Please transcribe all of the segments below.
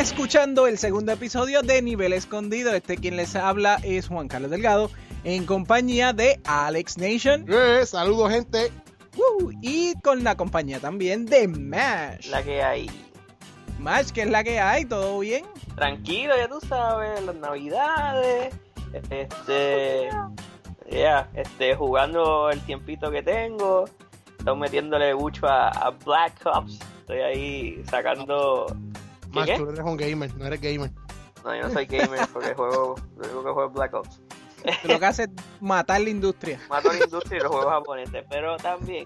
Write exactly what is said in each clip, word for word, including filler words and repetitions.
escuchando el segundo episodio de Nivel Escondido. Este quien les habla es Juan Carlos Delgado, en compañía de Alex Nation. Eh, saludos, gente. Uh, y con la compañía también de Mash. La que hay. Mash, ¿qué es la que hay? ¿Todo bien? Tranquilo, ya tú sabes, las navidades. Este. Ya, yeah, este, jugando el tiempito que tengo. Estoy metiéndole mucho a, a Black Ops. Estoy ahí sacando. Max, ¿Qué? tú eres un gamer, no eres gamer. No, yo no soy gamer porque juego. Lo único que juego es Black Ops. Lo que hace es matar la industria. Mato la industria y los juegos japoneses, pero también.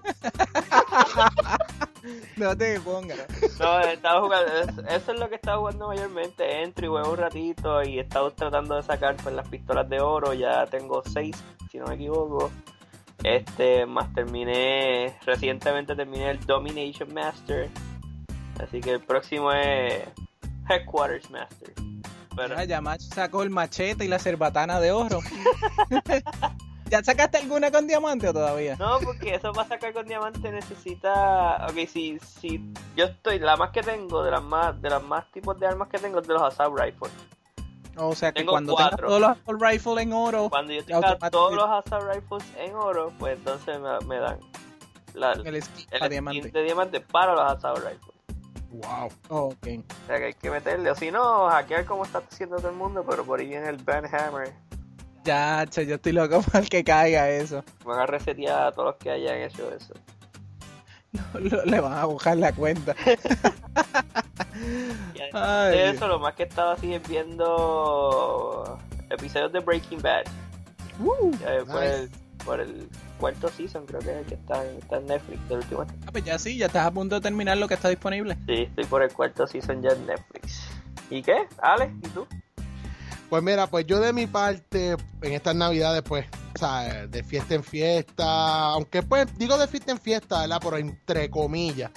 No te pongas. No, estaba jugando. Eso es lo que estaba jugando mayormente. Entro y juego un ratito y he estado tratando de sacar pues, las pistolas de oro. Ya tengo seis, si no me equivoco. Este, más terminé. Recientemente terminé el Domination Master. Así que el próximo es Headquarters Master. Pero... Ya, ya Mash sacó el machete y la cerbatana de oro. ¿Ya sacaste alguna con diamante o todavía? No, porque eso para sacar con diamante necesita... Ok, si, si yo estoy... La más que tengo, de las más de las más tipos de armas que tengo, es de los Assault Rifles. O sea que Tengo cuando cuatro. tengas todos los Assault Rifles en oro... Cuando yo tenga todos los Assault Rifles en oro, pues entonces me, me dan la, el skin, el skin diamante. de diamante para los Assault Rifles. Wow. Oh, ok. O sea que hay que meterle, o si no, hackear como está haciendo todo el mundo, pero por ahí viene el Banhammer. Ya, che, yo estoy loco por el que caiga eso. Van a resetear a todos los que hayan hecho eso. No, lo, le van a buscar la cuenta. Y además de eso, lo más que estaba así es viendo episodios de Breaking Bad. Uh, Ya, por, nice. el, por el cuarto season, creo que es el que está en, está en Netflix, del último. ah, pues ya sí, ya estás a punto de terminar lo que está disponible. Sí, estoy por el cuarto season ya en Netflix. ¿Y qué? ¿Alex? ¿Y tú? Pues mira, pues yo de mi parte, en estas navidades, pues, o sea, de fiesta en fiesta, aunque pues digo de fiesta en fiesta, ¿verdad? Pero entre comillas,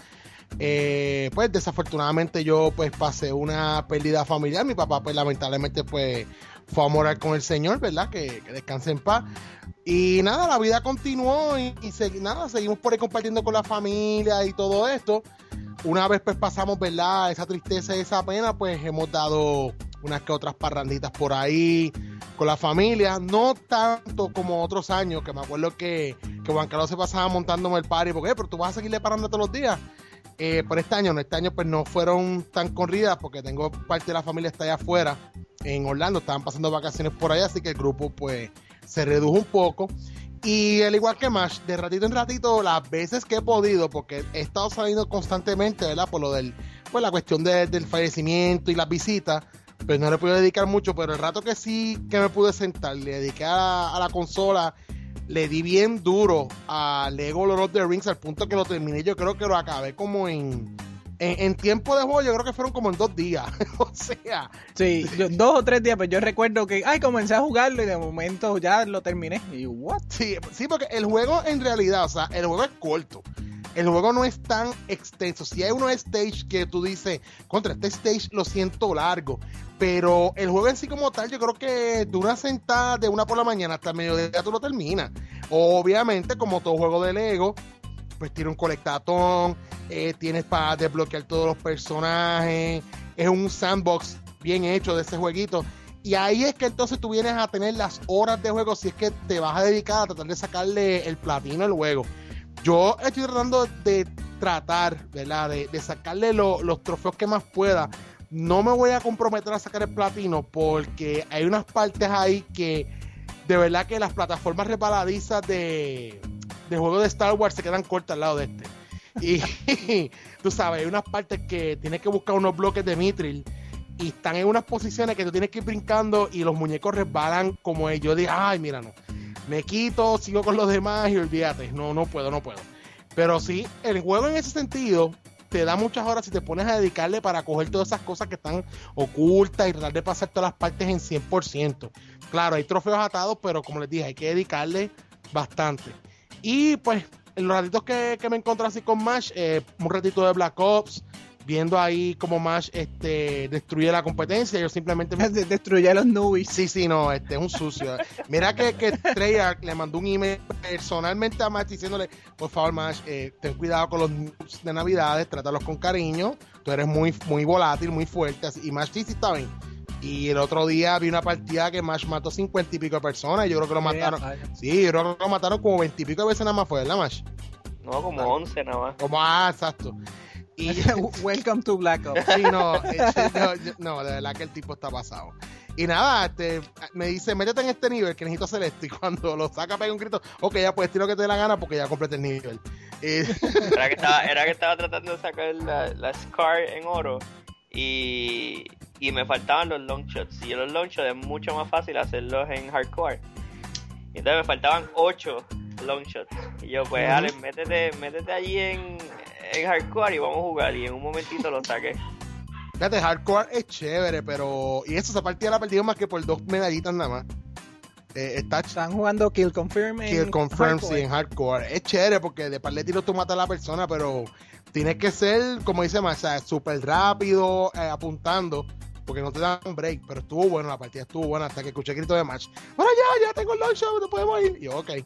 eh, pues desafortunadamente yo pues pasé una pérdida familiar. Mi papá pues lamentablemente pues fue a morar con el Señor, ¿verdad? Que, que descanse en paz. Y nada, la vida continuó y, y se, nada, seguimos por ahí compartiendo con la familia y todo esto. Una vez pues pasamos, ¿verdad? Esa tristeza y esa pena, pues hemos dado unas que otras parranditas por ahí con la familia, no tanto como otros años, que me acuerdo que, que Juan Carlos se pasaba montándome el party, porque, eh, pero tú vas a seguirle parando todos los días. Eh, por este año, no, este año pues no fueron tan corridas, porque tengo parte de la familia está allá afuera, en Orlando, estaban pasando vacaciones por allá, así que el grupo pues se redujo un poco. Y al igual que Mash, de ratito en ratito, las veces que he podido, porque he estado saliendo constantemente, ¿verdad? Por lo del, pues la cuestión de, del fallecimiento y las visitas, pues no le pude dedicar mucho, pero el rato que sí que me pude sentar, le dediqué a, a la consola, le di bien duro a Lego Lord of the Rings, al punto que lo terminé, yo creo que lo acabé como en... En, en tiempo de juego yo creo que fueron como en dos días. O sea, Sí, yo, dos o tres días, pues yo recuerdo que, ay, comencé a jugarlo y de momento ya lo terminé. Y, ¿what? sí, sí, porque el juego en realidad, o sea, el juego es corto. El juego no es tan extenso. Si hay unos stage que tú dices, contra este stage lo siento largo, pero el juego en sí como tal, yo creo que de una sentada de una por la mañana hasta el mediodía tú lo terminas. Obviamente, como todo juego de Lego, pues tiene un colectatón, eh, tienes para desbloquear todos los personajes, es un sandbox bien hecho de ese jueguito. Y ahí es que entonces tú vienes a tener las horas de juego si es que te vas a dedicar a tratar de sacarle el platino al juego. Yo estoy tratando de tratar, ¿verdad? De, de sacarle lo, los trofeos que más pueda. No me voy a comprometer a sacar el platino porque hay unas partes ahí que de verdad que las plataformas resbaladizas de, de juegos de Star Wars se quedan cortas al lado de este. Y tú sabes, hay unas partes que tienes que buscar unos bloques de Mithril y están en unas posiciones que tú tienes que ir brincando y los muñecos resbalan como ellos. Yo digo, ay, mira, no. Me quito, sigo con los demás y olvídate, no, no puedo, no puedo. Pero sí, el juego en ese sentido te da muchas horas si te pones a dedicarle para coger todas esas cosas que están ocultas y tratar de pasar todas las partes en cien por ciento. Claro, hay trofeos atados, pero como les dije, hay que dedicarle bastante. Y pues, en los ratitos que, que me encontré así con Mash, eh, un ratito de Black Ops, viendo ahí cómo Mash este, destruye la competencia. Yo simplemente me... destruye a los newbies. Sí, sí, no, este es un sucio. Mira que, que Treyarch le mandó un email personalmente a Mash diciéndole, por favor Mash, eh, ten cuidado con los noobs de Navidades, trátalos con cariño, tú eres muy, muy volátil, muy fuerte, así. Y Mash sí, sí está bien. Y el otro día vi una partida que Mash mató cincuenta y pico de personas, y yo creo que lo mataron, sí, yo creo que lo mataron como veinte y pico de veces nada más, fue, ¿verdad, Mash? No, como once nada más. Como, ah, exacto. Y Welcome to Black Ops. Sí, no, eh, no, no, de verdad que el tipo está pasado. Y nada, este, me dice, métete en este nivel que necesito hacer esto. Y cuando lo saca, pega un grito, ok, ya pues tiro que te dé la gana porque ya completé el nivel. Y... Era, que estaba, era que estaba tratando de sacar la, la Scar en oro y, y me faltaban los long shots. Y los long shots es mucho más fácil hacerlos en hardcore. Y entonces me faltaban ocho long shots. Y yo, pues, uh-huh. Alex, métete, métete allí en, en hardcore y vamos a jugar. Y en un momentito lo saqué. Fíjate, hardcore es chévere, pero... Y eso, esa partida la perdido más que por dos medallitas nada más. Eh, está... Están jugando Kill Confirm en Kill Confirm, hardcore. Sí, en hardcore. Es chévere porque de par de tiros tú matas a la persona, pero tienes que ser, como dice más, o sea, súper rápido, eh, apuntando, porque no te dan un break. Pero estuvo bueno, la partida estuvo buena hasta que escuché el grito de Match. Bueno, ya, ya tengo el launch, no podemos ir. Y yo, ok.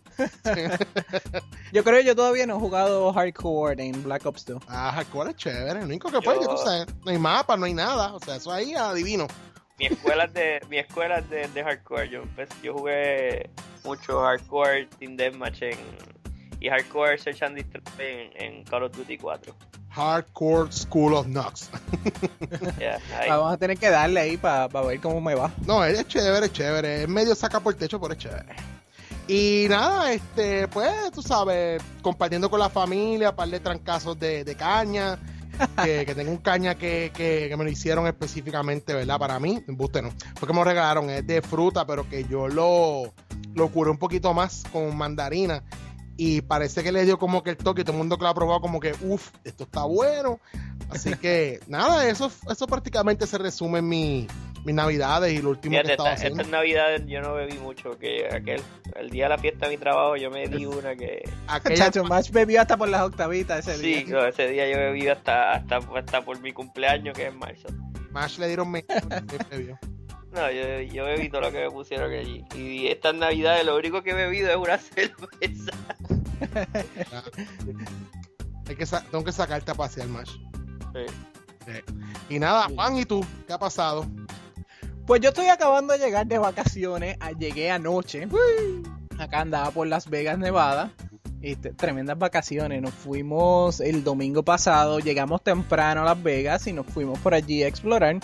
Yo creo que yo todavía no he jugado hardcore en Black Ops dos. Ah, hardcore es chévere. Lo único que fue, yo... tú sabes, no hay mapa, no hay nada. O sea, eso ahí adivino. Mi escuela es de, mi escuela es de, de hardcore. Yo, pues, yo jugué mucho hardcore, Team Deathmatch en, y hardcore Search and Destroy en, en Call of Duty cuatro. Hardcore School of Knocks. Yeah, vamos a tener que darle ahí para pa ver cómo me va. No, es chévere, es chévere. Es medio saca por el techo, pero es chévere. Y nada, este, pues, tú sabes, compartiendo con la familia, un par de trancazos de, de caña. Que, que tengo un caña que, que, que me lo hicieron específicamente, ¿verdad? Para mí, embuste no, porque me lo regalaron, es de fruta, pero que yo lo, lo curé un poquito más con mandarina y parece que le dio como que el toque y todo el mundo que lo ha probado como que, uff, esto está bueno. Así que nada, eso, eso prácticamente se resume en mi, mis navidades y lo último Fíjate, que estaba esta, haciendo. Estas navidades yo no bebí mucho, que aquel el día de la fiesta de mi trabajo yo me di una que... Aquella... Chacho, Match bebió hasta por las octavitas ese día. Sí, no, ese día yo bebí hasta, hasta, hasta por mi cumpleaños, que es marzo. Match le dieron medio, bebió. No, yo, yo bebí todo lo que me pusieron allí. Y estas navidades lo único que he bebido es una cerveza. Hay que sa- tengo que sacarte a pasear, Match. Sí. Sí. Y nada, Juan, ¿y tú? ¿Qué ha pasado? Pues yo estoy acabando de llegar de vacaciones. Llegué anoche. Acá andaba por Las Vegas, Nevada. Este, tremendas vacaciones. Nos fuimos el domingo pasado. Llegamos temprano a Las Vegas y nos fuimos por allí a explorar.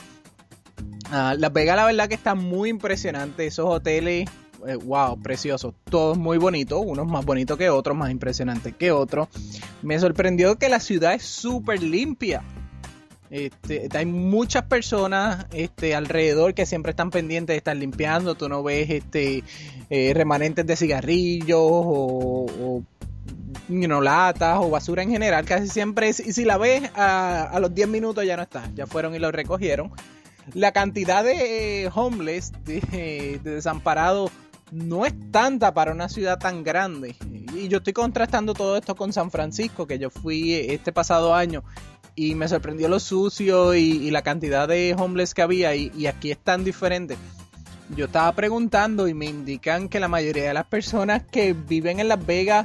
Uh, Las Vegas, la verdad que está muy impresionante. Esos hoteles, eh, wow, preciosos. Todos muy bonitos. Unos más bonitos que otros, más impresionantes que otros. Me sorprendió que la ciudad es súper limpia. Este, hay muchas personas este, alrededor que siempre están pendientes de estar limpiando. Tú no ves este, eh, remanentes de cigarrillos o, o you know, latas o basura en general. Casi siempre, y si la ves a, a los diez minutos ya no está. Ya fueron y lo recogieron. La cantidad de eh, homeless, de, de desamparados, no es tanta para una ciudad tan grande. Y yo estoy contrastando todo esto con San Francisco, que yo fui este pasado año. Y me sorprendió lo sucio y, y la cantidad de homeless que había. Y, y aquí es tan diferente. Yo estaba preguntando y me indican que la mayoría de las personas que viven en Las Vegas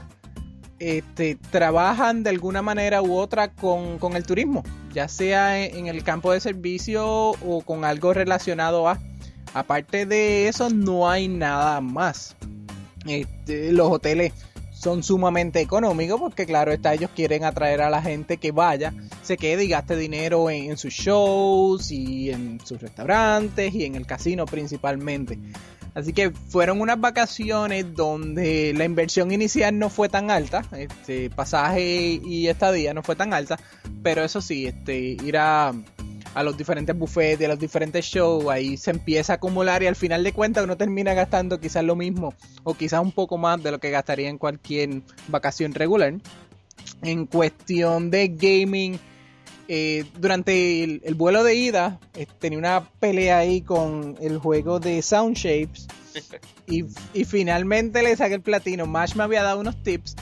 este, trabajan de alguna manera u otra con, con el turismo. Ya sea en, en el campo de servicio o con algo relacionado a... Aparte de eso no hay nada más. Este, los hoteles son sumamente económicos porque claro está, ellos quieren atraer a la gente que vaya, se quede y gaste dinero en, en sus shows y en sus restaurantes y en el casino principalmente. Así que fueron unas vacaciones donde la inversión inicial no fue tan alta, este pasaje y estadía no fue tan alta, pero eso sí, este ir a, a los diferentes buffets y a los diferentes shows, ahí se empieza a acumular y al final de cuentas uno termina gastando quizás lo mismo o quizás un poco más de lo que gastaría en cualquier vacación regular. En cuestión de gaming, eh, durante el, el vuelo de ida eh, tenía una pelea ahí con el juego de Sound Shapes y, y finalmente le saqué el platino. Mash me había dado unos tips,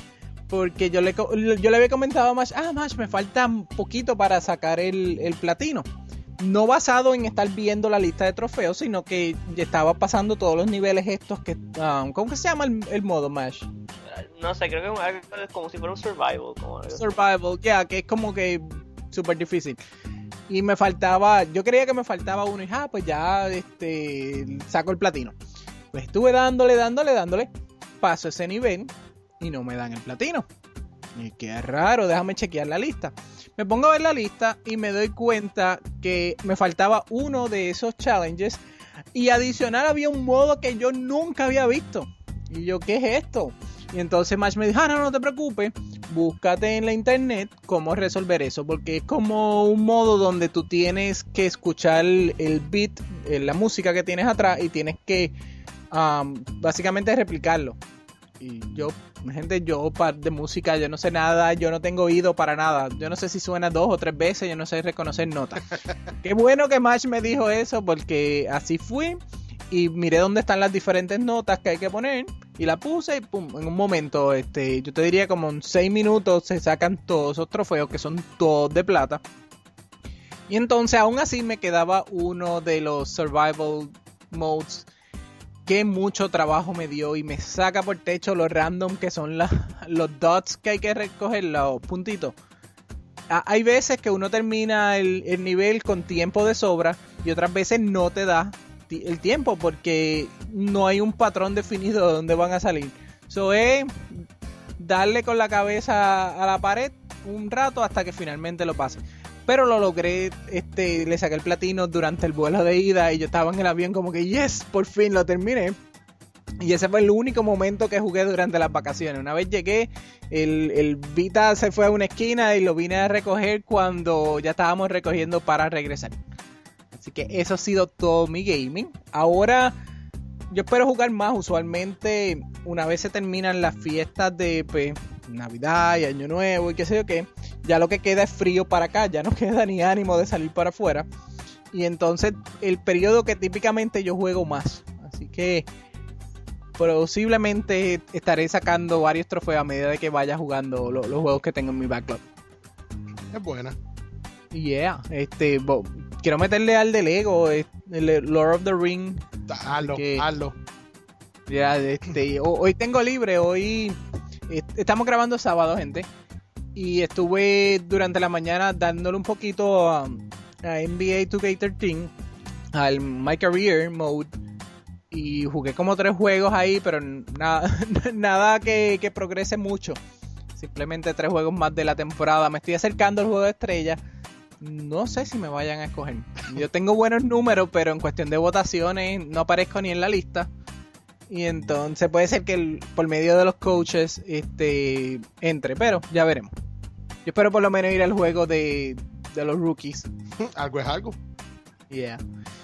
porque yo le, yo le había comentado a Mash, ah, Mash, me falta un poquito para sacar el, el platino. No basado en estar viendo la lista de trofeos, sino que ya estaba pasando todos los niveles estos que... Um, ¿Cómo que se llama el, el modo, Mash? No sé, creo que es como si fuera un survival. Como survival, ya, yeah, que es como que súper difícil. Y me faltaba, yo creía que me faltaba uno y ah, pues ya este saco el platino. Pues estuve dándole, dándole, dándole. Paso ese nivel y no me dan el platino. Y qué raro, déjame chequear la lista. Me pongo a ver la lista y me doy cuenta que me faltaba uno de esos challenges. Y adicional había un modo que yo nunca había visto. Y yo, ¿qué es esto? Y entonces Mash me dijo, ah, no, no te preocupes, búscate en la internet cómo resolver eso, porque es como un modo donde tú tienes que escuchar el, el beat, la música que tienes atrás y tienes que um, básicamente replicarlo. Y yo, gente, yo de música, yo no sé nada, yo no tengo oído para nada, yo no sé si suena dos o tres veces, yo no sé reconocer notas. Qué bueno que Mash me dijo eso, porque así fui. Y miré dónde están las diferentes notas que hay que poner. Y la puse y pum, en un momento, este, yo te diría como en seis minutos se sacan todos esos trofeos que son todos de plata. Y entonces aún así me quedaba uno de los survival modes que mucho trabajo me dio y me saca por techo los random que son la, los dots que hay que recoger, los puntitos. Ah, hay veces que uno termina el, el nivel con tiempo de sobra y otras veces no te da el tiempo porque no hay un patrón definido de dónde van a salir. Eso es darle con la cabeza a la pared un rato hasta que finalmente lo pase. Pero lo logré, este, le saqué el platino durante el vuelo de ida y yo estaba en el avión como que yes, por fin lo terminé. Y ese fue el único momento que jugué durante las vacaciones. Una vez llegué, el, el Vita se fue a una esquina y lo vine a recoger cuando ya estábamos recogiendo para regresar. Así que eso ha sido todo mi gaming. Ahora yo espero jugar más. Usualmente una vez se terminan las fiestas de pues, Navidad y Año Nuevo y qué sé yo qué, ya lo que queda es frío para acá. Ya no queda ni ánimo de salir para afuera. Y entonces el periodo que típicamente yo juego más. Así que posiblemente estaré sacando varios trofeos a medida de que vaya jugando lo, los juegos que tengo en mi backlog. Es buena. Yeah, este... Bo, quiero meterle al de Lego, el Lord of the Ring. Hazlo, que, hazlo. Ya, este, hoy tengo libre, hoy estamos grabando sábado, gente. Y estuve durante la mañana dándole un poquito a, a N B A two K thirteen, al My Career Mode. Y jugué como tres juegos ahí, pero nada, nada que, que progrese mucho. Simplemente tres juegos más de la temporada. Me estoy acercando al juego de estrella. No sé si me vayan a escoger. Yo tengo buenos números, pero en cuestión de votaciones no aparezco ni en la lista. Y entonces puede ser que el, por medio de los coaches este, entre, pero ya veremos. Yo espero por lo menos ir al juego de, de los rookies. Algo es algo. Yeah.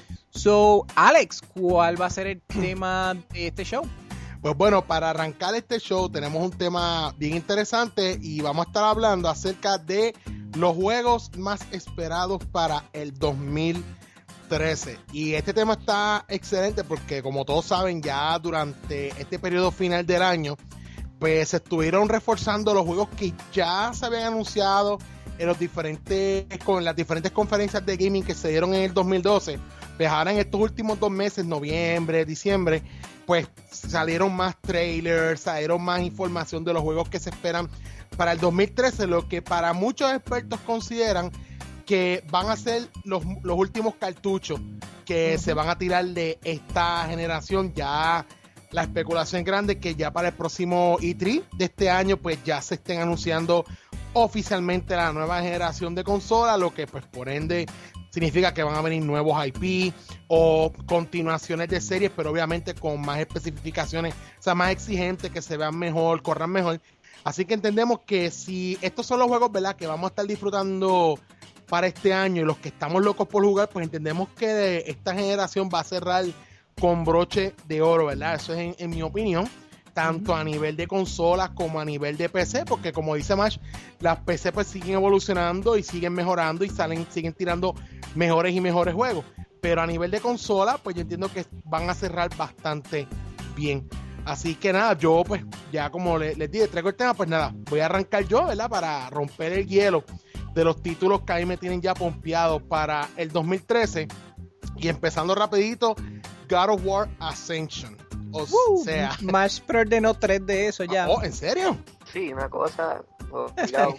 So, Alex, ¿cuál va a ser el tema de este show? Pues bueno, para arrancar este show tenemos un tema bien interesante y vamos a estar hablando acerca de los juegos más esperados para el dos mil trece. Y este tema está excelente porque, como todos saben, ya durante este periodo final del año, pues se estuvieron reforzando los juegos que ya se habían anunciado en los diferentes, con las diferentes conferencias de gaming que se dieron en el dos mil doce. Pues ahora en estos últimos dos meses, noviembre, diciembre, pues salieron más trailers, salieron más información de los juegos que se esperan para el dos mil trece, lo que para muchos expertos consideran que van a ser los, los últimos cartuchos que uh-huh. se van a tirar de esta generación. Ya la especulación grande que ya para el próximo E tres de este año pues ya se estén anunciando oficialmente la nueva generación de consola, lo que pues por ende significa que van a venir nuevos I P o continuaciones de series, pero obviamente con más especificaciones, o sea, más exigentes, que se vean mejor, corran mejor. Así que entendemos que si estos son los juegos, ¿verdad?, que vamos a estar disfrutando para este año y los que estamos locos por jugar, pues entendemos que de esta generación va a cerrar con broche de oro, ¿verdad? Eso es en, en mi opinión, tanto uh-huh. a nivel de consolas como a nivel de P C, porque como dice Mash, las P C pues siguen evolucionando y siguen mejorando y salen, siguen tirando mejores y mejores juegos, pero a nivel de consola pues yo entiendo que van a cerrar bastante bien. Así que nada, yo pues ya como les, les dije, traigo el tema, pues nada, voy a arrancar yo, ¿verdad? Para romper el hielo de los títulos que ahí me tienen ya pompeados para el dos mil trece. Y empezando rapidito, God of War Ascension. O uh, sea... Smash preordenó tres de eso ya. Oh, ¿en serio? Sí, una cosa... Oh,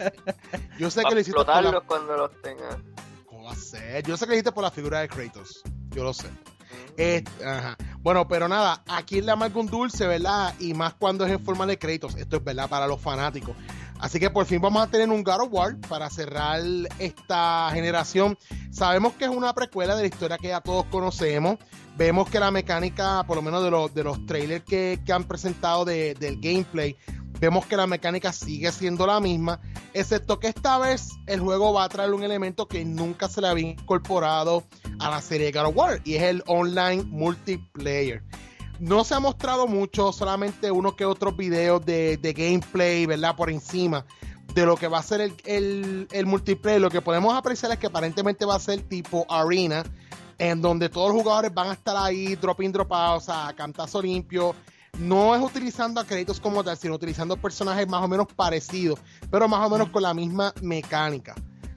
yo sé que lo hiciste por la... cuando los tenga. ¿Cómo va a ser? Yo sé que lo hiciste por la figura de Kratos. Yo lo sé. Mm. Eh, ajá. Bueno, pero nada, aquí le amarga un dulce, ¿verdad? Y más cuando es en forma de Kratos. Esto es verdad para los fanáticos. Así que por fin vamos a tener un God of War para cerrar esta generación. Sabemos que es una precuela de la historia que ya todos conocemos. Vemos que la mecánica, por lo menos de los, de los trailers que, que han presentado de, del gameplay, vemos que la mecánica sigue siendo la misma, excepto que esta vez el juego va a traer un elemento que nunca se le había incorporado a la serie God of War, y es el online multiplayer. No se ha mostrado mucho, solamente uno que otros videos de, de gameplay, ¿verdad? Por encima de lo que va a ser el, el, el multiplayer. Lo que podemos apreciar es que aparentemente va a ser tipo arena, en donde todos los jugadores van a estar ahí, drop in, drop out, o sea, cantazo limpio. No es utilizando a créditos como tal, sino utilizando personajes más o menos parecidos, pero más o menos con la misma mecánica.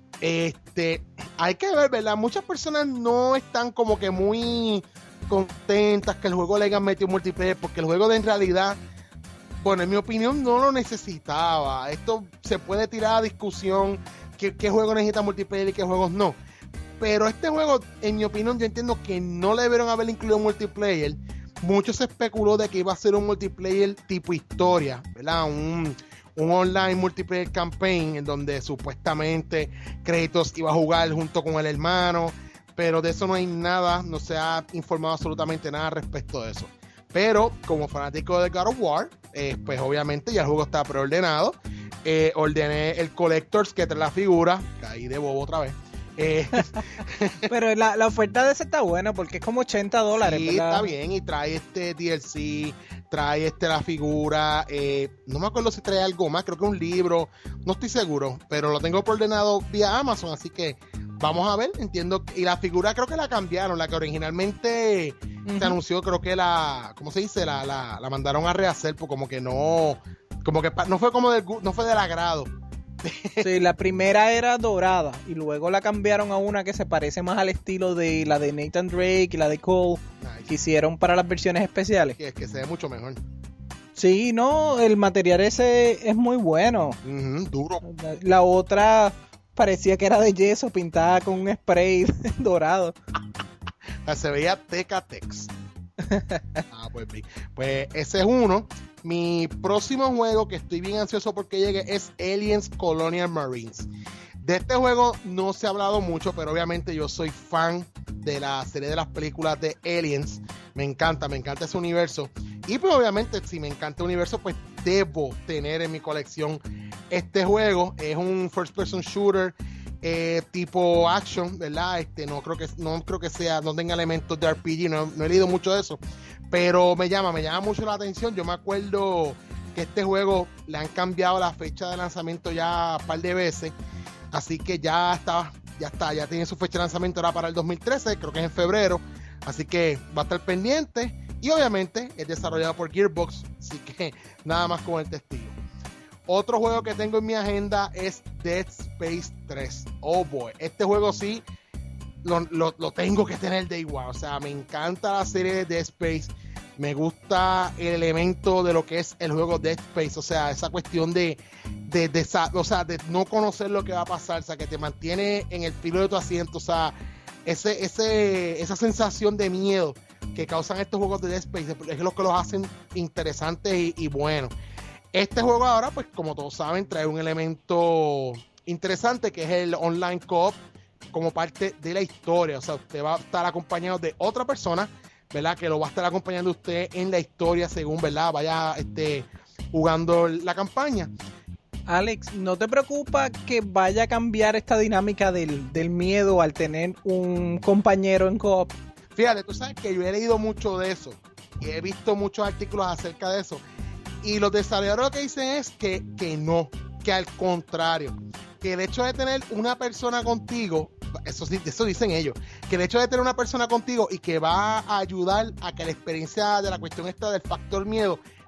Este, hay que ver, ¿verdad? Muchas personas no están como que muy contentas que el juego le hayan metido multiplayer, porque el juego de en realidad, bueno, en mi opinión no lo necesitaba. Esto se puede tirar a discusión qué, qué juego necesita multiplayer y qué juegos no, pero este juego, en mi opinión, yo entiendo que no le debieron haber incluido multiplayer. Mucho se especuló de que iba a ser un multiplayer tipo historia, ¿verdad? Un, un online multiplayer campaign en donde supuestamente Kratos iba a jugar junto con el hermano, pero de eso no hay nada, no se ha informado absolutamente nada respecto de eso. Pero como fanático de God of War, eh, pues obviamente ya el juego está preordenado. Eh, ordené el Collectors que trae la figura, caí de bobo otra vez. Eh. Pero la, la oferta de ese está buena porque es como ochenta dólares. Sí, ¿verdad? Está bien, y trae este D L C, trae este la figura, eh, no me acuerdo si trae algo más, creo que un libro, no estoy seguro, pero lo tengo ordenado vía Amazon, así que vamos a ver, entiendo. Y la figura creo que la cambiaron, la que originalmente uh-huh. se anunció, creo que la, ¿cómo se dice? La, la, la mandaron a rehacer, pues como que no, como que no fue como del, no fue del agrado. Sí, la primera era dorada y luego la cambiaron a una que se parece más al estilo de la de Nathan Drake y la de Cole, nice. Que hicieron para las versiones especiales. Que es que se ve mucho mejor. Sí, no, el material ese es muy bueno. Uh-huh, duro. La, la otra parecía que era de yeso pintada con un spray dorado. Se veía Tecatex. Ah, pues bien. Pues ese es uno. Mi próximo juego que estoy bien ansioso porque llegue es Aliens Colonial Marines. De este juego no se ha hablado mucho, pero obviamente yo soy fan de la serie de las películas de Aliens. Me encanta, me encanta ese universo. Y pues obviamente si me encanta el universo, pues debo tener en mi colección este juego. Es un first person shooter eh, tipo action, ¿verdad? Este, no creo que no creo que sea, no tenga elementos de R P G, no, no he leído mucho de eso. Pero me llama, me llama mucho la atención. Yo me acuerdo que este juego le han cambiado la fecha de lanzamiento ya un par de veces. Así que ya está, ya está, ya tiene su fecha de lanzamiento ahora para el dos mil trece, creo que es en febrero. Así que va a estar pendiente. Y obviamente es desarrollado por Gearbox. Así que nada más con el testigo. Otro juego que tengo en mi agenda es Dead Space tres. Oh boy, este juego sí lo, lo, lo tengo que tener de igual. O sea, me encanta la serie de Dead Space. Me gusta el elemento de lo que es el juego Dead Space. O sea, esa cuestión de, de, de, o sea, de no conocer lo que va a pasar. O sea, que te mantiene en el filo de tu asiento. O sea, ese, ese, esa sensación de miedo que causan estos juegos de Dead Space es lo que los hacen interesantes y, y buenos. Este juego ahora, pues como todos saben, trae un elemento interesante que es el online co-op como parte de la historia. O sea, usted va a estar acompañado de otra persona, ¿verdad? Que lo va a estar acompañando usted en la historia según, ¿verdad? Vaya este, jugando la campaña. Alex, ¿no te preocupa que vaya a cambiar esta dinámica del, del miedo al tener un compañero en co-op? Fíjate, tú sabes que yo he leído mucho de eso y he visto muchos artículos acerca de eso. Y los desarrolladores lo que dicen es que, que no, que al contrario, que el hecho de tener una persona contigo, eso sí, eso dicen ellos, que el hecho de tener una persona contigo y que va a ayudar a que la experiencia de la cuestión esta del factor miedo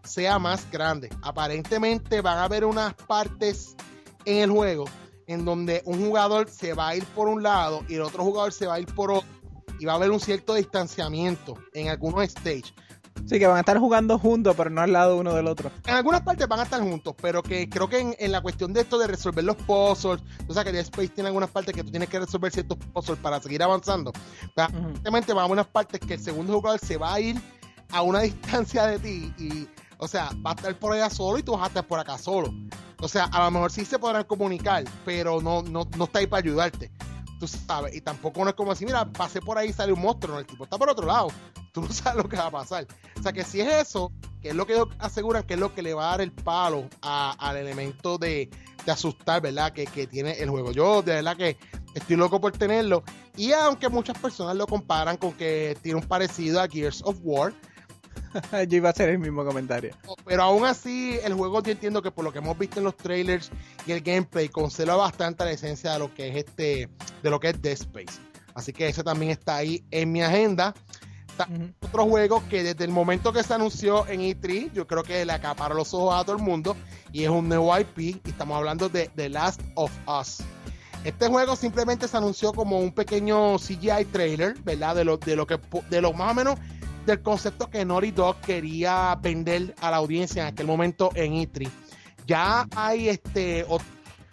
sea más grande. Aparentemente van a haber unas partes en el juego en donde un jugador se va a ir por un lado y el otro jugador se va a ir por otro, y va a haber un cierto distanciamiento en algunos stages. Sí, que van a estar jugando juntos, pero no al lado uno del otro. En algunas partes van a estar juntos, pero que creo que en, en la cuestión de esto de resolver los puzzles, o sea que Dead Space tiene algunas partes que tú tienes que resolver ciertos puzzles para seguir avanzando. Aparentemente uh-huh. van a haber unas partes que el segundo jugador se va a ir a una distancia de ti y, o sea, va a estar por allá solo y tú vas a estar por acá solo. O sea, a lo mejor sí se podrán comunicar, pero no, no, no está ahí para ayudarte. Tú sabes, y tampoco no es como así, mira, pasé por ahí y sale un monstruo, no, el tipo está por otro lado, tú no sabes lo que va a pasar. O sea, que si es eso, que es lo que ellos aseguran que es lo que le va a dar el palo a, al elemento de, de asustar, ¿verdad? Que, que tiene el juego. Yo, de verdad que estoy loco por tenerlo, y aunque muchas personas lo comparan con que tiene un parecido a Gears of War, yo iba a hacer el mismo comentario. Pero aún así, el juego yo entiendo que por lo que hemos visto en los trailers y el gameplay, conserva bastante la esencia de lo que es este, de lo que es Dead Space. Así que ese también está ahí en mi agenda. Está uh-huh. Otro juego que desde el momento que se anunció en E tres, yo creo que le acaparó los ojos a todo el mundo, y es un nuevo I P, y estamos hablando de The Last of Us. Este juego simplemente se anunció como un pequeño C G I trailer, ¿verdad? De lo, de lo que, de lo más o menos del concepto que Naughty Dog quería vender a la audiencia en aquel momento en E tres. Ya hay este otro,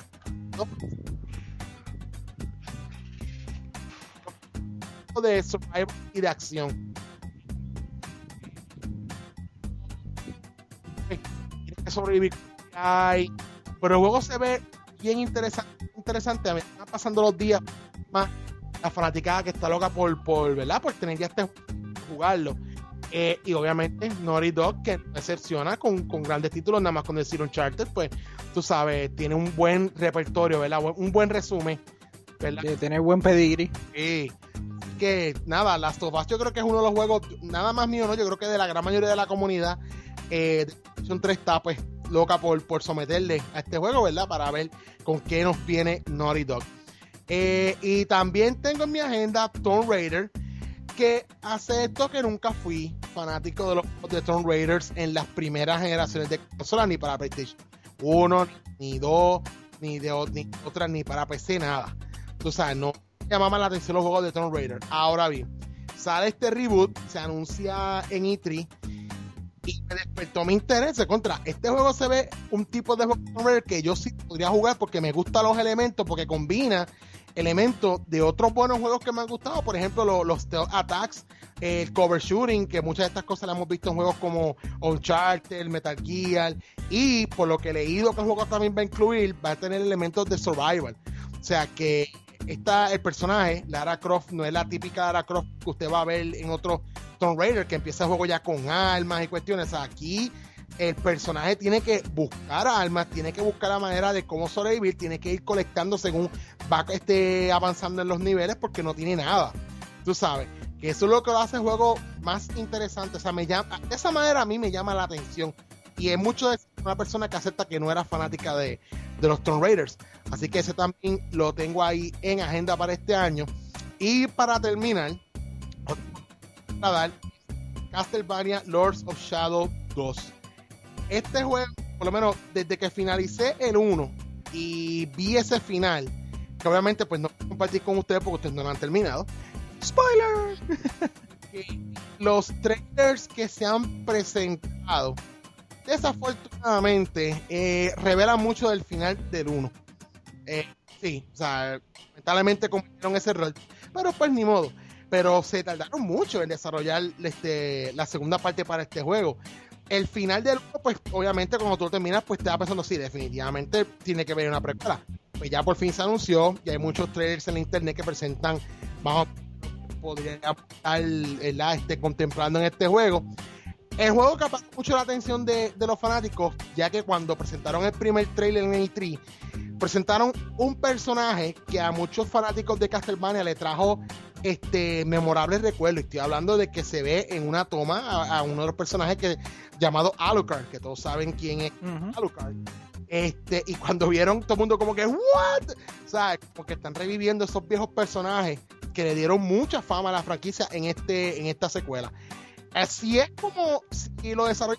de survival y de acción. Tiene que sobrevivir. Ay, pero el juego se ve bien interesante. interesante. A mí están pasando los días más la fanaticada que está loca por, por ¿verdad? Por tener ya este jugarlo. Eh, y obviamente Naughty Dog, que no decepciona con, con grandes títulos, nada más con decir Uncharted, pues tú sabes, tiene un buen repertorio, ¿verdad? Un buen resumen, ¿verdad? Sí, tiene buen pedigrí. Sí. Que nada, Last of Us yo creo que es uno de los juegos, nada más mío, ¿no? Yo creo que de la gran mayoría de la comunidad, eh, PlayStation tres está pues loca por, por someterle a este juego, ¿verdad? Para ver con qué nos viene Naughty Dog. Eh, y también tengo en mi agenda Tomb Raider, que acepto que nunca fui fanático de los de Tomb Raiders en las primeras generaciones de consolas, ni para PlayStation uno, ni dos, ni de ni otras, ni para P C, nada. Tú sabes, no me llamaban la atención los juegos de Tomb Raider. Ahora bien, sale este reboot, se anuncia en E tres y me despertó mi interés. Contra, este juego se ve un tipo de juego de Tomb Raider que yo sí podría jugar porque me gustan los elementos, porque combina elementos de otros buenos juegos que me han gustado, por ejemplo los, los stealth attacks, el eh, cover shooting, que muchas de estas cosas las hemos visto en juegos como Uncharted, Metal Gear, y por lo que he leído que el juego también va a incluir, va a tener elementos de survival. O sea que esta, el personaje, Lara Croft, no es la típica Lara Croft que usted va a ver en otro Tomb Raider, que empieza el juego ya con armas y cuestiones. O sea, aquí el personaje tiene que buscar armas, tiene que buscar la manera de cómo sobrevivir, tiene que ir colectando según va este, avanzando en los niveles, porque no tiene nada. Tú sabes, que eso es lo que lo hace el juego más interesante. O sea, me llama, de esa manera a mí me llama la atención. Y es mucho de una persona que acepta que no era fanática de, de los Tomb Raiders. Así que ese también lo tengo ahí en agenda para este año. Y para terminar, para dar Castlevania Lords of Shadow dos. Este juego, por lo menos desde que finalicé el uno y vi ese final, que obviamente pues no voy a compartir con ustedes porque ustedes no lo han terminado. ¡Spoiler! Los trailers que se han presentado, desafortunadamente, eh, revelan mucho del final del uno. Eh, sí, o sea, lamentablemente cometieron ese error, pero pues ni modo. Pero se tardaron mucho en desarrollar este, la segunda parte para este juego. El final del juego, pues obviamente cuando tú lo terminas, pues te vas pensando, sí, definitivamente tiene que haber una precuela. Pues ya por fin se anunció, y hay muchos trailers en la internet que presentan bajo podría estar este, contemplando en este juego. El juego captó mucho la atención de, de los fanáticos, ya que cuando presentaron el primer trailer en E tres, presentaron un personaje que a muchos fanáticos de Castlevania le trajo este memorables recuerdos. Estoy hablando de que se ve en una toma a, a uno de los personajes que llamado Alucard, que todos saben quién es uh-huh. Alucard. Este, y cuando vieron, todo el mundo como que ¿what? O sea, porque están reviviendo esos viejos personajes que le dieron mucha fama a la franquicia en este, en esta secuela. Así es como si lo desarrollan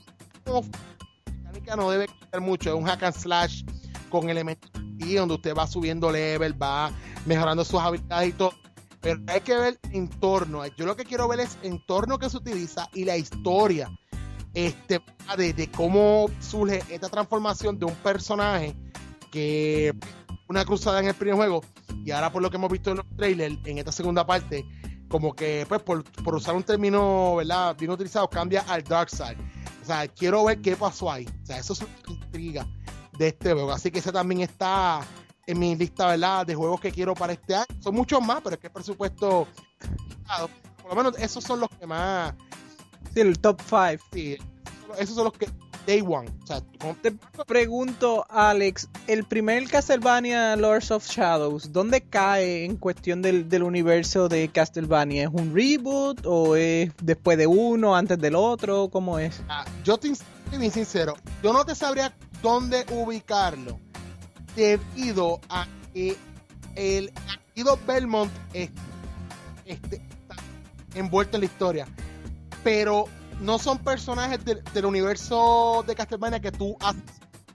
como mecánica no debe cambiar mucho, es un hack and slash con elementos y donde usted va subiendo level, va mejorando sus habilidades y todo, pero hay que ver el entorno. Yo lo que quiero ver es el entorno que se utiliza y la historia este, de, de cómo surge esta transformación de un personaje que una cruzada en el primer juego y ahora por lo que hemos visto en los trailers en esta segunda parte, como que pues por, por usar un término, ¿verdad?, bien utilizado, cambia al dark side. O sea, quiero ver qué pasó ahí. O sea, eso es una intriga de este juego. Así que ese también está en mi lista, ¿verdad?, de juegos que quiero para este año. Son muchos más, pero es que el presupuesto, por lo menos esos son los que más. Sí, el top cinco. Sí, esos son los que Day One. O sea, te pregunto, Alex, el primer Castlevania Lords of Shadows, ¿dónde cae en cuestión del, del universo de Castlevania? ¿Es un reboot o es después de uno, antes del otro? ¿Cómo es? Ah, yo te soy bien sincero, yo no te sabría dónde ubicarlo debido a que el apellido Belmont es, este, está envuelto en la historia, pero no son personajes de, del universo de Castlevania que tú haces.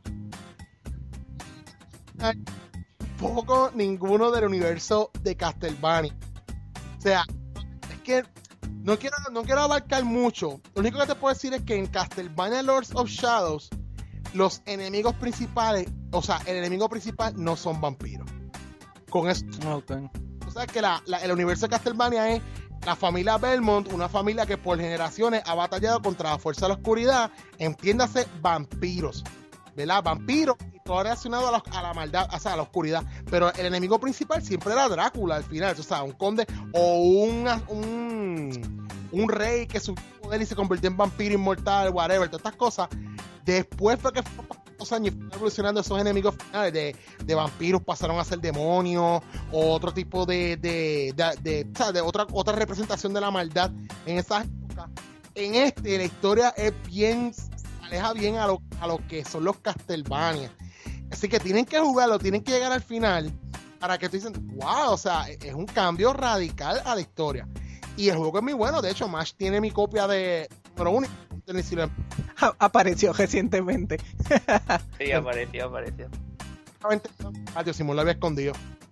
Poco ninguno del universo de Castlevania. O sea, es que no quiero, no quiero abarcar mucho. Lo único que te puedo decir es que en Castlevania Lords of Shadows, los enemigos principales, o sea, el enemigo principal no son vampiros. Con eso. Okay. O sea, que la, la, el universo de Castlevania es la familia Belmont, una familia que por generaciones ha batallado contra la fuerza de la oscuridad, entiéndase, vampiros, ¿verdad? Vampiros y todo relacionado a la, a la maldad, o sea, a la oscuridad. Pero el enemigo principal siempre era Drácula al final, o sea, un conde o una, un, un rey que subió poder y se convirtió en vampiro inmortal, whatever, todas estas cosas. Después fue que fue dos años evolucionando esos enemigos finales de, de vampiros, pasaron a ser demonios o otro tipo de de, de, de, o sea, de otra, otra representación de la maldad en esas épocas. En este la historia es bien, se aleja bien a lo, a lo que son los Castlevania, así que tienen que jugarlo, tienen que llegar al final para que tú dicen, wow, o sea, es un cambio radical a la historia y el juego es muy bueno. De hecho, Mash tiene mi copia de número uno. Apareció recientemente. Sí, apareció, apareció. Yo Simón lo había escondido.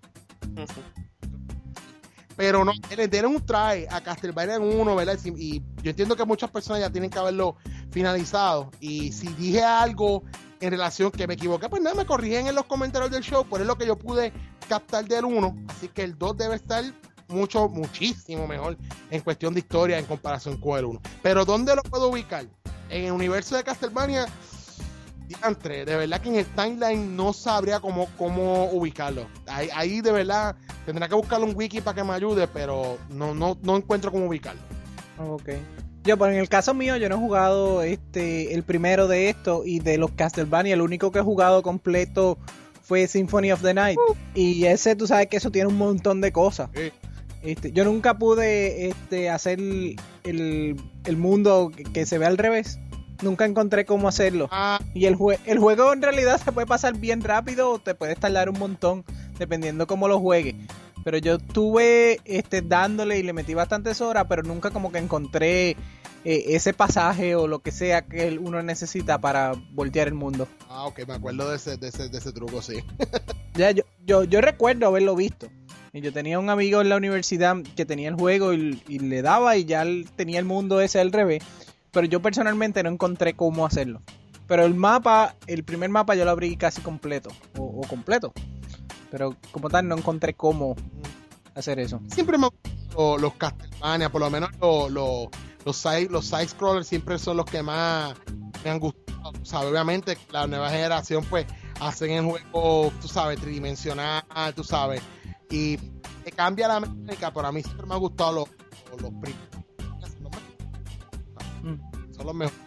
Pero no, le dieron un try a Castlevania uno, ¿verdad? Y yo entiendo que muchas personas ya tienen que haberlo finalizado. Y si dije algo en relación que me equivoqué, pues nada, me corrigen en los comentarios del show. Por es lo que yo pude captar del uno. Así que el dos debe estar mucho, muchísimo mejor en cuestión de historia en comparación con el uno. Pero ¿dónde lo puedo ubicar? En el universo de Castlevania, diantre, de verdad que en el timeline no sabría cómo, cómo ubicarlo. Ahí, ahí de verdad tendrá que buscarle un wiki para que me ayude, pero no, no, no encuentro cómo ubicarlo. Ok. Yo, pues en el caso mío, yo no he jugado este el primero de estos y de los Castlevania, el único que he jugado completo fue Symphony of the Night. Uh. Y ese, tú sabes que eso tiene un montón de cosas. Sí. Este, yo nunca pude este, hacer el, el mundo que, que se ve al revés. Nunca encontré cómo hacerlo. Ah. Y el, jue- el juego en realidad se puede pasar bien rápido o te puedes tardar un montón, dependiendo cómo lo juegues. Pero yo estuve este, dándole y le metí bastantes horas, pero nunca como que encontré eh, ese pasaje o lo que sea que uno necesita para voltear el mundo. Ah, ok, me acuerdo de ese, de ese, de ese truco, sí. Ya, yo, yo, yo recuerdo haberlo visto. Y yo tenía un amigo en la universidad que tenía el juego y, y le daba y ya tenía el mundo ese al revés. Pero yo personalmente no encontré cómo hacerlo. Pero el mapa, el primer mapa yo lo abrí casi completo. O, o completo. Pero como tal no encontré cómo hacer eso. Siempre me gustan los Castlevania, por lo menos los, los, los, side, los side scrollers siempre son los que más me han gustado. O sea, obviamente la nueva generación pues hacen el juego, tú sabes, tridimensional, tú sabes. Y te cambia la mecánica, pero a mí siempre me ha gustado los, los, los primeros. Mm. Son los mejores.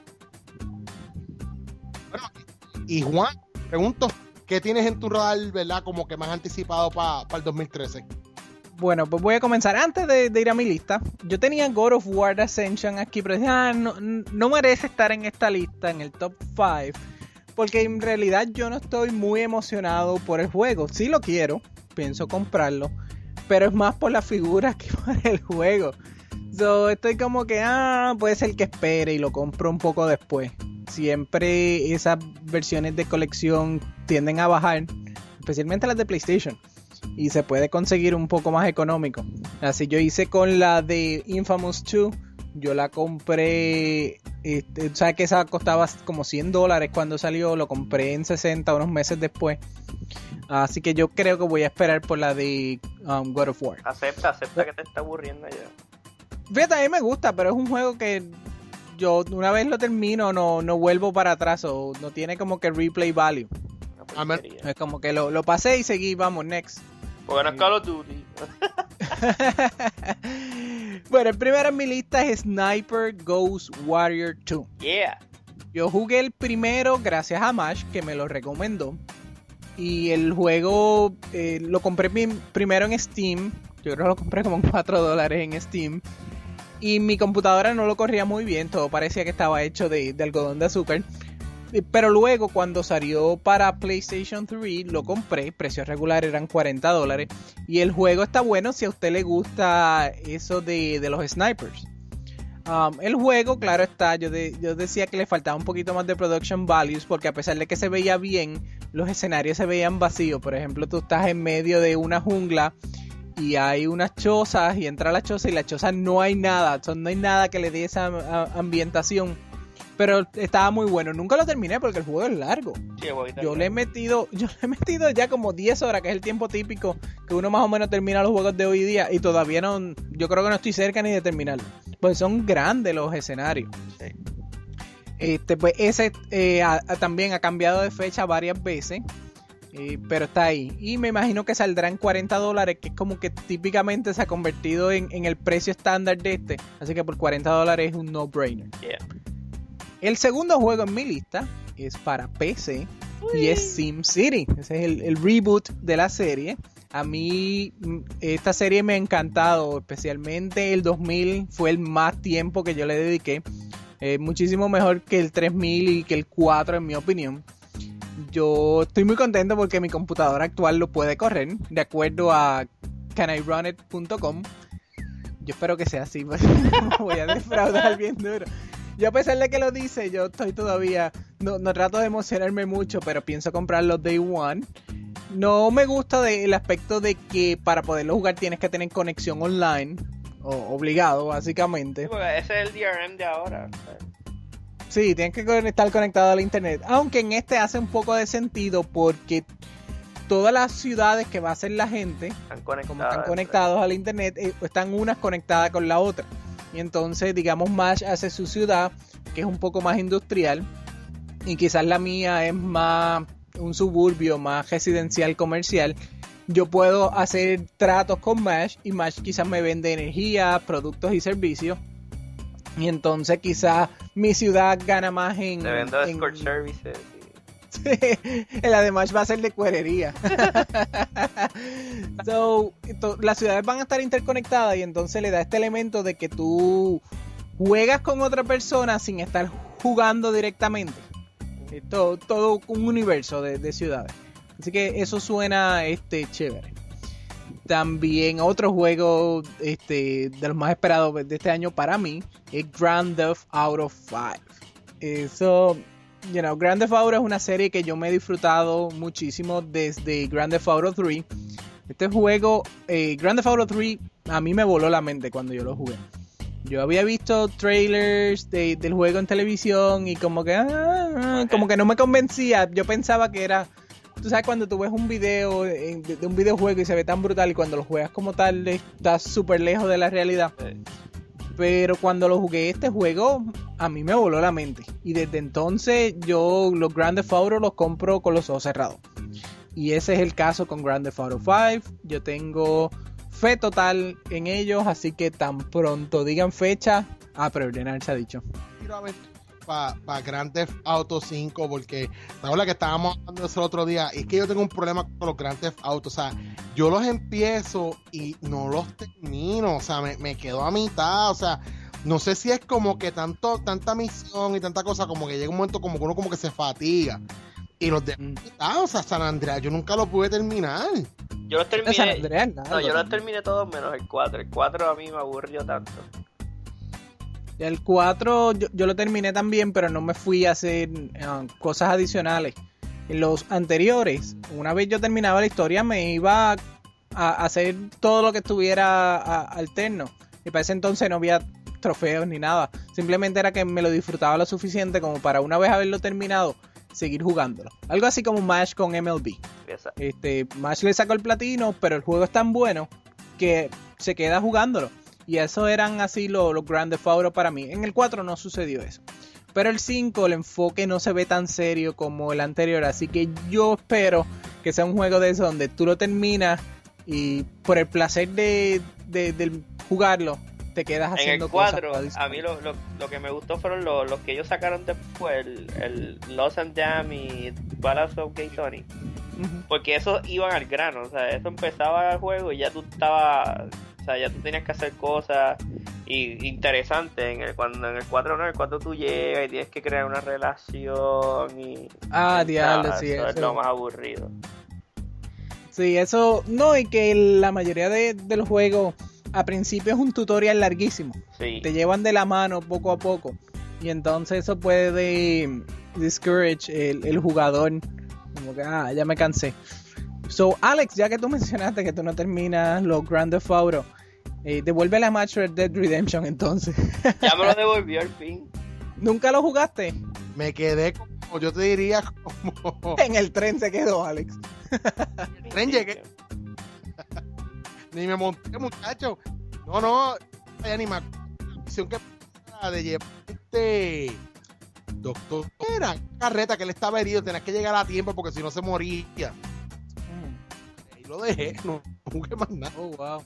Bueno, y Juan, pregunto, ¿qué tienes en tu radar, verdad, como que más anticipado para pa el dos mil trece? Bueno, pues voy a comenzar. Antes de, de ir a mi lista, yo tenía God of War Ascension aquí, pero dije, ah, no, no merece estar en esta lista, en el top cinco, porque en realidad yo no estoy muy emocionado por el juego. Sí lo quiero, pienso comprarlo, pero es más por las figuras que por el juego. So, estoy como que, ah, puede ser que espere y lo compro un poco después. siempre esas versiones de colección tienden a bajar, especialmente las de PlayStation, y se puede conseguir un poco más económico. Así yo hice con la de Infamous dos, yo la compré, este, sabes que esa costaba como cien dólares cuando salió, lo compré en sesenta unos meses después. Así que yo creo que voy a esperar por la de um, God of War. Acepta, acepta que te está aburriendo ya. Fíjate, a mí me gusta, pero es un juego que yo una vez lo termino no, no vuelvo para atrás, o no tiene como que replay value. Es como que lo, lo pasé y seguí, vamos, next. Porque no es Call of Duty. Bueno, el primero en mi lista es Sniper Ghost Warrior dos. Yeah. Yo jugué el primero gracias a Mash, que me lo recomendó. Y el juego eh, lo compré primero en Steam. Yo creo que lo compré como en cuatro dólares en Steam. Y mi computadora no lo corría muy bien. Todo parecía que estaba hecho de, de algodón de azúcar. Pero luego cuando salió para PlayStation tres lo compré. Precio regular eran cuarenta dólares. Y el juego está bueno si a usted le gusta eso de, de los snipers. Um, el juego, claro está, yo, de, yo decía que le faltaba un poquito más de production values, porque a pesar de que se veía bien, los escenarios se veían vacíos. Por ejemplo, tú estás en medio de una jungla y hay unas chozas, y entra la choza y la choza no hay nada, so, no hay nada que le dé esa a, ambientación. Pero estaba muy bueno. Nunca lo terminé porque el juego es largo. Sí, yo le he metido, yo le he metido ya como diez horas, que es el tiempo típico que uno más o menos termina los juegos de hoy día, y todavía no, yo creo que no estoy cerca ni de terminarlo. Pues son grandes los escenarios. Sí. Este, pues ese eh, a, a, también ha cambiado de fecha varias veces. Eh, pero está ahí. Y me imagino que saldrá en cuarenta dólares, que es como que típicamente se ha convertido en, en el precio estándar de este. Así que por cuarenta dólares es un no-brainer. Yeah. El segundo juego en mi lista es para P C. Uy. Y es SimCity. Ese es el, el reboot de la serie. A mí esta serie me ha encantado, especialmente el dos mil fue el más tiempo que yo le dediqué. Eh, muchísimo mejor que el tres mil y que el cuatro, en mi opinión. Yo estoy muy contento porque mi computadora actual lo puede correr, de acuerdo a can I run it punto com. Yo espero que sea así, porque voy a defraudar bien duro. Yo, a pesar de que lo dice, yo estoy todavía, no, no trato de emocionarme mucho, pero pienso comprarlo day one. No me gusta de, el aspecto de que para poderlo jugar tienes que tener conexión online, o, obligado básicamente. Sí, porque ese es el D R M de ahora. Sí, tienes que estar conectado al internet, aunque en este hace un poco de sentido porque todas las ciudades que va a hacer la gente, están como están conectados al internet, eh, están unas conectadas con la otra. Y entonces, digamos, Mash hace su ciudad, que es un poco más industrial, y quizás la mía es más un suburbio, más residencial, comercial. Yo puedo hacer tratos con Mash, y Mash quizás me vende energía, productos y servicios. Y entonces quizás mi ciudad gana más en... Te vendo en, escort services. El además va a ser de cuerería. So, to, las ciudades van a estar interconectadas, y entonces le da este elemento de que tú juegas con otra persona sin estar jugando directamente. Es todo, todo un universo de, de ciudades. Así que eso suena este chévere. También otro juego este, de los más esperados de este año para mí es Grand Theft Auto cinco. Eso... You know, Grand Theft Auto es una serie que yo me he disfrutado muchísimo desde Grand Theft Auto tres. Este juego, eh, Grand Theft Auto tres, a mí me voló la mente cuando yo lo jugué. Yo había visto trailers de, del juego en televisión y como que, ah, como que no me convencía. Yo pensaba que era, tú sabes, cuando tú ves un video de, de un videojuego y se ve tan brutal, y cuando lo juegas como tal estás súper lejos de la realidad. Sí. Pero cuando lo jugué este juego, a mí me voló la mente. Y desde entonces yo los Grand Theft Auto los compro con los ojos cerrados. Y ese es el caso con Grand Theft Auto cinco. Yo tengo fe total en ellos, así que tan pronto digan fecha, a preordenar se ha dicho. Para pa Grand Theft Auto cinco, porque la verdad que estábamos hablando de eso el otro día, y es que yo tengo un problema con los Grand Theft Auto. O sea, yo los empiezo y no los termino, o sea, me, me quedo a mitad. O sea, no sé si es como que tanto tanta misión y tanta cosa, como que llega un momento como que uno como que se fatiga. Y los de mm. mitad, o sea, San Andreas, yo nunca lo pude terminar. Yo los terminé. San Andreas, nada, no, yo los terminé todos menos el cuatro. El cuatro a mí me aburrió tanto. El cuatro yo, yo lo terminé también, pero no me fui a hacer uh, cosas adicionales. En los anteriores, una vez yo terminaba la historia, me iba a, a hacer todo lo que estuviera a, alterno. Y para ese entonces no había trofeos ni nada. Simplemente era que me lo disfrutaba lo suficiente como para una vez haberlo terminado, seguir jugándolo. Algo así como Mash con M L B. Este, Mash le sacó el platino, pero el juego es tan bueno que se queda jugándolo. Y eso eran así los, los Grand Theft Auto para mí. En el cuatro no sucedió eso. Pero el cinco, el enfoque no se ve tan serio como el anterior. Así que yo espero que sea un juego de eso donde tú lo terminas y por el placer de, de, de jugarlo, te quedas haciendo en el cuatro, cosas. A mí lo, lo, lo que me gustó fueron los, los que ellos sacaron después, el, el Lost and Damned y Palace of Gay Tony. Uh-huh. Porque esos iban al grano, o sea, eso empezaba el juego y ya tú estabas, o sea, ya tú tenías que hacer cosas y interesantes. En el, cuando en el cuatro no, en el cuatro tú llegas y tienes que crear una relación y... Ah, diablo, sí. Eso eso es lo más aburrido. Sí, eso, no, y que la mayoría de, de los juegos a principio es un tutorial larguísimo. Sí. Te llevan de la mano poco a poco. Y entonces eso puede discourage el, el jugador. Como que, ah, ya me cansé. So, Alex, ya que tú mencionaste que tú no terminas los Grand Theft Auto, eh, devuelve la match Red Dead Redemption entonces. Ya me lo devolvió al fin. ¿Nunca lo jugaste? Me quedé como, yo te diría, como... En el tren se quedó, Alex. El tren llegué. Ni me monté, muchacho. No, no, hay animación que de llevar este doctor. Era carreta que él estaba herido, tenías que llegar a tiempo porque si no se moría. Mm. Y lo dejé, no, no jugué más nada. Oh, wow.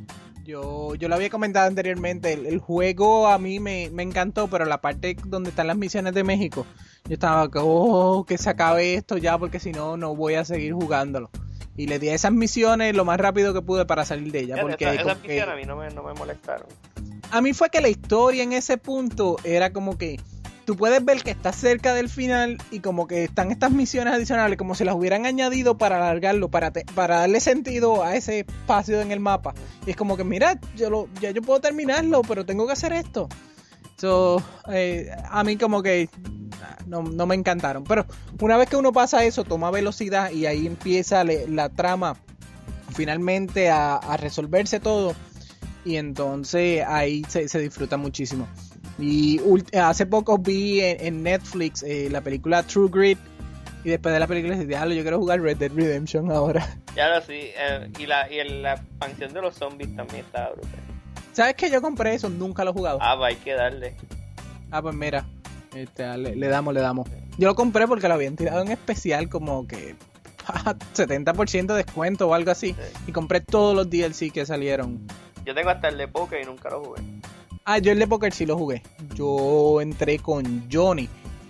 Yo, yo lo había comentado anteriormente, el, el juego a mí me, me encantó, pero la parte donde están las misiones de México, yo estaba que, oh, que se acabe esto ya, porque si no, no voy a seguir jugándolo. Y le di a esas misiones lo más rápido que pude para salir de ella. Porque esas esa misiones que, a mí no me, no me molestaron. A mí fue que la historia en ese punto era como que tú puedes ver que está cerca del final y como que están estas misiones adicionales como si las hubieran añadido para alargarlo, para, te, para darle sentido a ese espacio en el mapa. Y es como que mira, yo lo, ya yo puedo terminarlo, pero tengo que hacer esto. So, eh, a mí como que no, no me encantaron. Pero una vez que uno pasa eso, toma velocidad y ahí empieza le, la trama finalmente a, a resolverse todo. Y entonces ahí se, se disfruta muchísimo. Y ult- hace poco vi en, en Netflix eh, la película True Grit. Y después de la película dije, diablo, yo quiero jugar Red Dead Redemption ahora. Ya lo sí, eh, y, la, y el, la expansión de los zombies también estaba brutal. ¿Sabes que yo compré eso? Nunca lo he jugado. Ah, va, hay que darle. Ah, pues mira, este, le, le damos, le damos. Yo lo compré porque lo habían tirado en especial como que setenta por ciento de descuento o algo así. Sí. Y compré todos los D L C que salieron. Yo tengo hasta el de Poker y nunca lo jugué. Ah, yo el de Poker sí lo jugué. Yo entré con Johnny.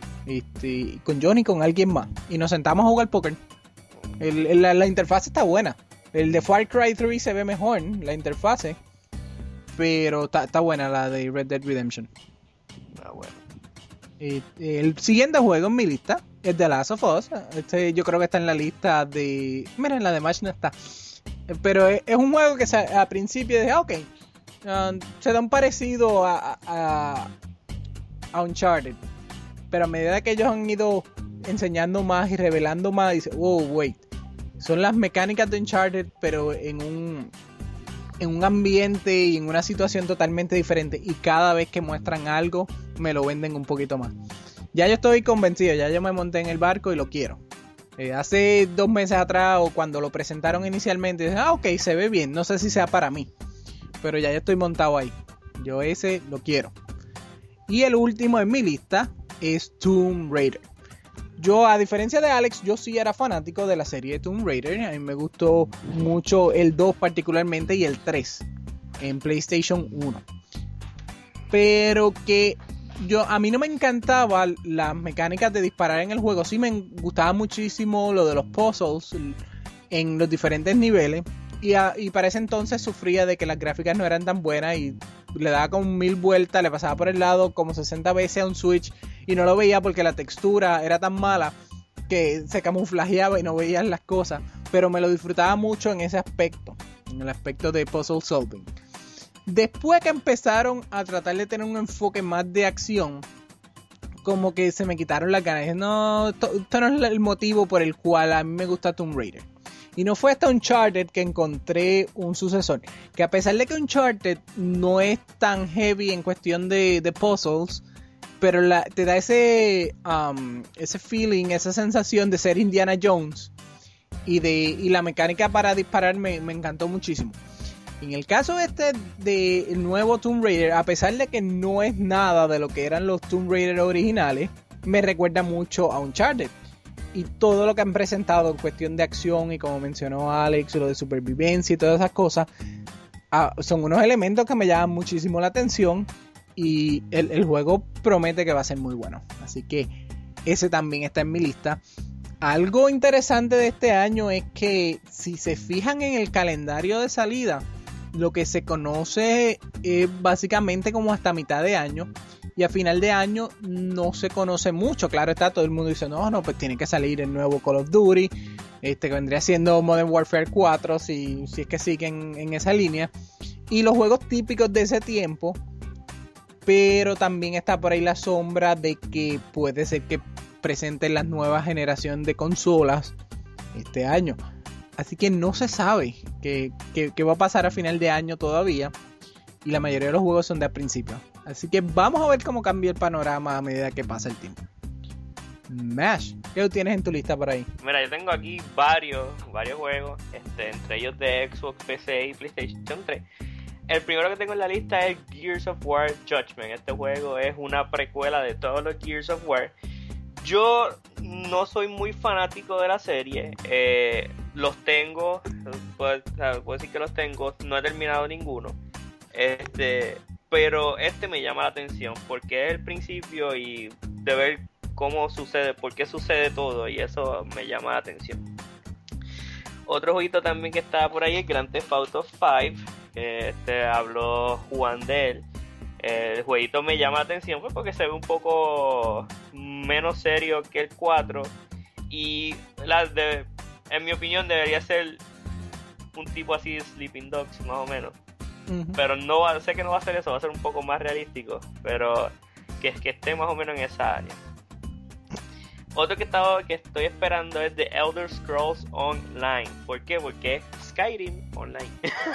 Este, con Johnny y con alguien más. Y nos sentamos a jugar Poker. El, el, la, la interfaz está buena. El de Far Cry tres se ve mejor, la interfase. Pero está buena la de Red Dead Redemption. Ah, bueno. Eh, el siguiente juego en mi lista es The Last of Us. Este yo creo que está en la lista de... Mira, en la de Match no está. Pero es, es un juego que se, a principio dije, ok, uh, se da un parecido a, a, a Uncharted. Pero a medida que ellos han ido enseñando más y revelando más, dice, oh, wait. Son las mecánicas de Uncharted, pero en un... en un ambiente y en una situación totalmente diferente, y cada vez que muestran algo me lo venden un poquito más. Ya yo estoy convencido, ya yo me monté en el barco y lo quiero. Eh, hace dos meses atrás o cuando lo presentaron inicialmente, dije, ah, ok, se ve bien, no sé si sea para mí, pero ya yo estoy montado ahí. Yo ese lo quiero. Y el último en mi lista es Tomb Raider. Yo, a diferencia de Alex, yo sí era fanático de la serie Tomb Raider. A mí me gustó mucho el dos particularmente y el tres en PlayStation uno. Pero que yo a mí no me encantaba las mecánicas de disparar en el juego. Sí me gustaba muchísimo lo de los puzzles en los diferentes niveles. Y, a, y para ese entonces sufría de que las gráficas no eran tan buenas y le daba como mil vueltas, le pasaba por el lado como sesenta veces a un Switch y no lo veía porque la textura era tan mala que se camuflajeaba y no veías las cosas, pero me lo disfrutaba mucho en ese aspecto, en el aspecto de puzzle solving. Después que empezaron a tratar de tener un enfoque más de acción, como que se me quitaron las ganas. Dije, no, esto, esto no es el motivo por el cual a mí me gusta Tomb Raider. Y no fue hasta Uncharted que encontré un sucesor. Que a pesar de que Uncharted no es tan heavy en cuestión de, de puzzles, pero la, te da ese, um, ese feeling, esa sensación de ser Indiana Jones. Y, de, y la mecánica para disparar me, me encantó muchísimo. En el caso este del nuevo Tomb Raider, a pesar de que no es nada de lo que eran los Tomb Raider originales, me recuerda mucho a Uncharted. Y todo lo que han presentado en cuestión de acción y como mencionó Alex, lo de supervivencia y todas esas cosas, ah, son unos elementos que me llaman muchísimo la atención y el, el juego promete que va a ser muy bueno. Así que ese también está en mi lista. Algo interesante de este año es que si se fijan en el calendario de salida, lo que se conoce es básicamente como hasta mitad de año. Y a final de año no se conoce mucho. Claro está, todo el mundo dice, no, no, pues tiene que salir el nuevo Call of Duty. Este que vendría siendo Modern Warfare cuatro, si, si es que siguen en esa línea. Y los juegos típicos de ese tiempo. Pero también está por ahí la sombra de que puede ser que presenten la nueva generación de consolas este año. Así que no se sabe qué, qué, qué va a pasar a final de año todavía. Y la mayoría de los juegos son de al principio. Así que vamos a ver cómo cambia el panorama a medida que pasa el tiempo. Mash, ¿qué tú tienes en tu lista por ahí? Mira, yo tengo aquí varios, varios juegos, este, entre ellos de Xbox, P C y PlayStation tres. El primero que tengo en la lista es Gears of War Judgment. Este juego es una precuela de todos los Gears of War. Yo no soy muy fanático de la serie. Eh, los tengo, puedo, puedo decir que los tengo, no he terminado ninguno. Este, pero este me llama la atención porque es el principio y de ver cómo sucede, por qué sucede todo, y eso me llama la atención. Otro jueguito también que está por ahí es Grand Theft Auto cinco, que este habló Juan de él. El jueguito me llama la atención pues, porque se ve un poco menos serio que el cuatro y la de, en mi opinión debería ser un tipo así de Sleeping Dogs más o menos. Uh-huh. Pero no va, sé que no va a ser eso, va a ser un poco más realístico, pero que, que esté más o menos en esa área. Otro que, estaba, que estoy esperando es The Elder Scrolls Online. ¿Por qué? Porque es Skyrim Online.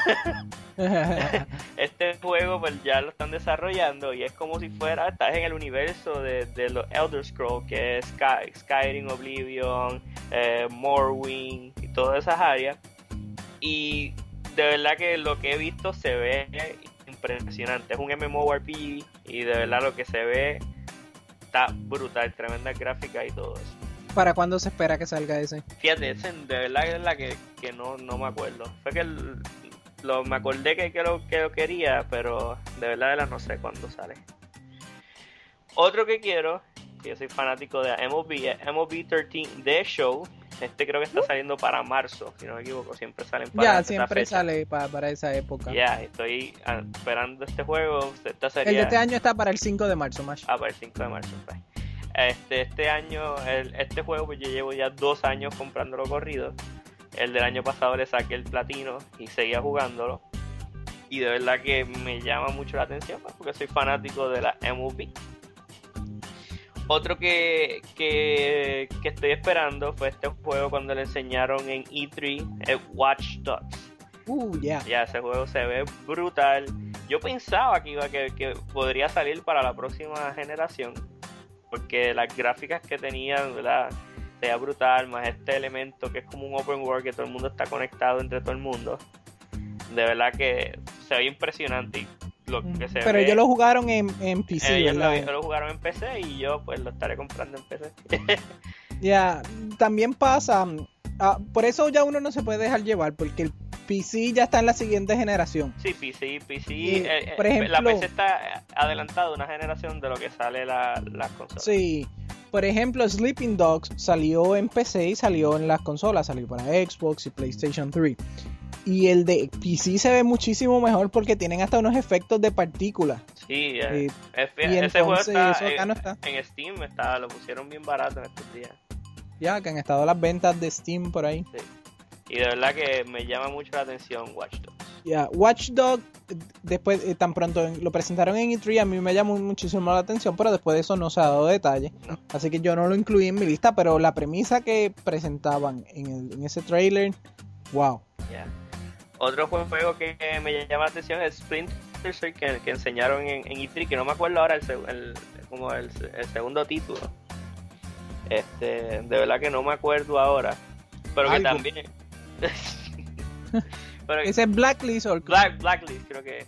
Este juego pues ya lo están desarrollando y es como si fuera, estás en el universo de, de los Elder Scrolls, que es Sky, Skyrim, Oblivion, eh, Morrowind y todas esas áreas. Y de verdad que lo que he visto se ve impresionante. Es un MMORPG y de verdad lo que se ve está brutal, tremenda gráfica y todo eso. ¿Para cuándo se espera que salga ese? Fíjate, ese de verdad es la que, que no, no me acuerdo. Fue que el, lo, me acordé que, que, lo, que lo quería, pero de verdad, de verdad no sé cuándo sale. Otro que quiero, que yo soy fanático de M L B, es M L B trece The Show. Este creo que está saliendo para marzo, si no me equivoco, siempre salen para ya, esa siempre fecha. sale para, para esa época. Ya, yeah, estoy esperando este juego. Esta sería... El de este año está para el cinco de marzo, Mash. Ah, para el cinco de marzo, pues. Este, este año, el, este juego pues yo llevo ya dos años comprándolo corrido. El del año pasado le saqué el platino y seguía jugándolo. Y de verdad que me llama mucho la atención, pues, porque soy fanático de la M L B. Otro que, que, que estoy esperando fue este juego cuando le enseñaron en E tres, es Watch Dogs. Uh, yeah. Ya, ese juego se ve brutal. Yo pensaba que iba que, que podría salir para la próxima generación, porque las gráficas que tenían, ¿verdad? Se veía brutal, más este elemento que es como un open world, que todo el mundo está conectado entre todo el mundo. De verdad que se ve impresionante. Lo que se Pero ve, ellos lo jugaron en, en P C, ellos ¿verdad? lo, lo jugaron en P C y yo pues lo estaré comprando en P C. Ya, yeah, también pasa, uh, por eso ya uno no se puede dejar llevar, porque el P C ya está en la siguiente generación. Sí, P C, P C, y, eh, por ejemplo, la P C está adelantada una generación de lo que sale la, las consolas. Sí, por ejemplo, Sleeping Dogs salió en P C y salió en las consolas, salió para Xbox y PlayStation tres. Y el de P C se ve muchísimo mejor porque tienen hasta unos efectos de partículas. Sí, eh, eh, es, y ese juego está, eso acá en, no está. En Steam está, lo pusieron bien barato en estos días. Ya, que han estado las ventas de Steam por ahí. Sí. Y de verdad que me llama mucho la atención Watch Dogs. Yeah, Watch Dogs, después, eh, tan pronto en, lo presentaron en E tres, a mí me llamó muchísimo la atención, pero después de eso no se ha dado detalle. No. Así que yo no lo incluí en mi lista, pero la premisa que presentaban en, el, en ese trailer, wow. Yeah. Otro juego que me llama la atención es Splinter Cell, que, que enseñaron en, en E tres, que no me acuerdo ahora el, el, como el, el segundo título. Este, de verdad que no me acuerdo ahora, pero que Algo. también... pero, Ese es Blacklist o Black, Blacklist creo que es.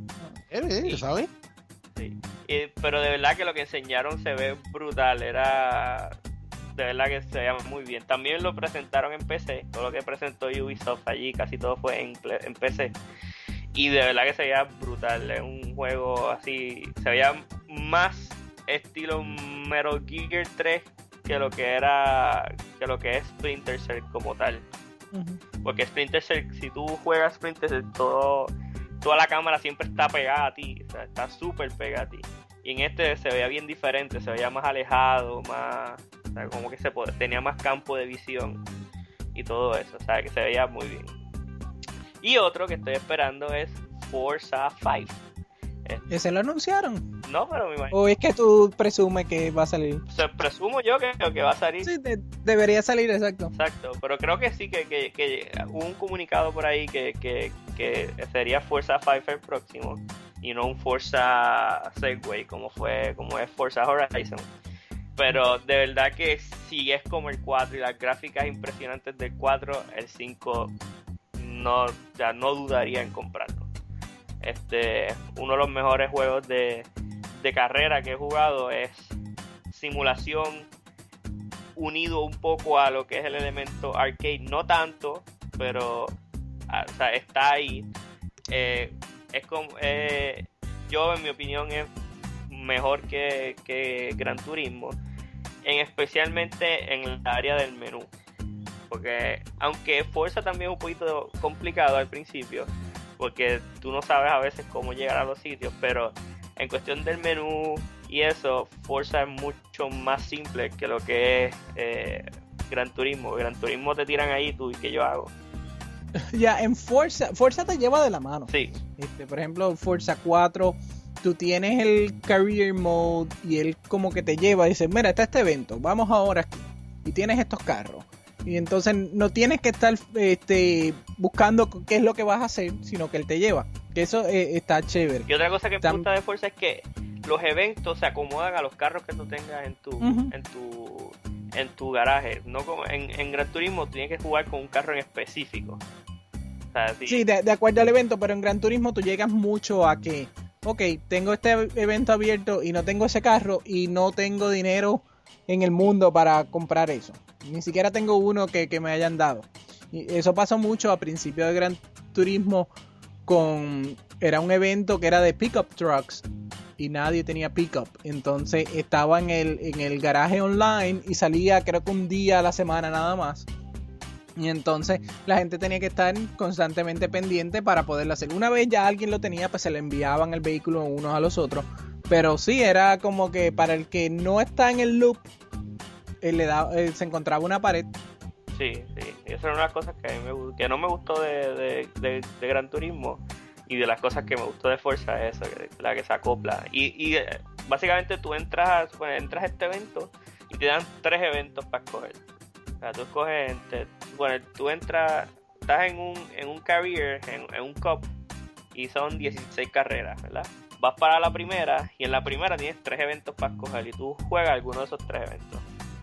¿Eh? ¿Sabes? Sí. Y, pero de verdad que lo que enseñaron se ve brutal, era de verdad que se veía muy bien. También lo presentaron en P C, todo lo que presentó Ubisoft allí, casi todo fue en, en P C. Y de verdad que se veía brutal, es un juego así, se veía más estilo Metal Gear tres que lo que era, que lo que es Splinter Cell como tal. Uh-huh. Porque Splinter Cell, si tú juegas Splinter Cell, todo, toda la cámara siempre está pegada a ti, o sea, está súper pegada a ti. Y en este se veía bien diferente, se veía más alejado, más, o sea, como que se pod- tenía más campo de visión y todo eso, o sea, que se veía muy bien. Y otro que estoy esperando es Forza cinco. Este, ¿Ese lo anunciaron? no, pero me imagino. ¿O es que tú presumes que va a salir? O sea, presumo yo que, que va a salir. Sí, de- debería salir, exacto. Exacto, pero creo que sí, que, que, que hubo un comunicado por ahí que, que, que sería Forza cinco el próximo y no un Forza Segway como fue como es Forza Horizon. Pero de verdad que si es como el cuatro y las gráficas impresionantes del cuatro, el cinco no, ya no dudaría en comprarlo. Este, uno de los mejores juegos de, de carrera que he jugado es simulación unido un poco a lo que es el elemento arcade, no tanto, pero a, o sea, está ahí. Eh, es como, eh, yo en mi opinión es mejor que, que Gran Turismo, en especialmente en el área del menú, porque aunque Forza también es un poquito complicado al principio, porque tú no sabes a veces cómo llegar a los sitios, pero en cuestión del menú y eso, Forza es mucho más simple que lo que es eh, Gran Turismo. Gran Turismo te tiran ahí, tú, ¿y qué yo hago? Ya, en Forza, Forza te lleva de la mano. Sí, Este, por ejemplo, Forza cuatro, tú tienes el Career Mode y él como que te lleva y dice, mira, está este evento, vamos ahora aquí. Y tienes estos carros. Y entonces no tienes que estar este, buscando qué es lo que vas a hacer, sino que él te lleva. Que eso eh, está chévere. y otra cosa que me Tam- gusta de Forza es que los eventos se acomodan a los carros que tú tengas en tu Ujú. en tu en tu garaje, no como en, en Gran Turismo tú tienes que jugar con un carro en específico. O sea, si- Sí, de, de acuerdo al evento, pero en Gran Turismo tú llegas mucho a que, ok, tengo este evento abierto y no tengo ese carro y no tengo dinero en el mundo para comprar eso. Ni siquiera tengo uno que, que me hayan dado. Y eso pasó mucho a principio de Gran Turismo con... Era un evento que era de pickup trucks y nadie tenía pickup. Entonces estaba en el, en el garaje online y salía creo que un día a la semana nada más. Y entonces la gente tenía que estar constantemente pendiente para poderlo hacer. Una vez ya alguien lo tenía, pues se le enviaban el vehículo unos a los otros. Pero sí, era como que para el que no está en el loop, él le da, él se encontraba una pared. Sí, sí, y esa era una de las cosas que, a mí me, gu- que no me gustó de, de, de, de Gran Turismo, y de las cosas que me gustó de Forza es eso, que, la que se acopla. Y, y eh, básicamente tú entras, bueno, entras a este evento y te dan tres eventos para escoger. O sea, tú escoges, entre, bueno, tú entras, estás en un, en un career, en, en un cup, y son dieciséis carreras, ¿verdad? Vas para la primera, y en la primera tienes tres eventos para escoger, y tú juegas alguno de esos tres eventos.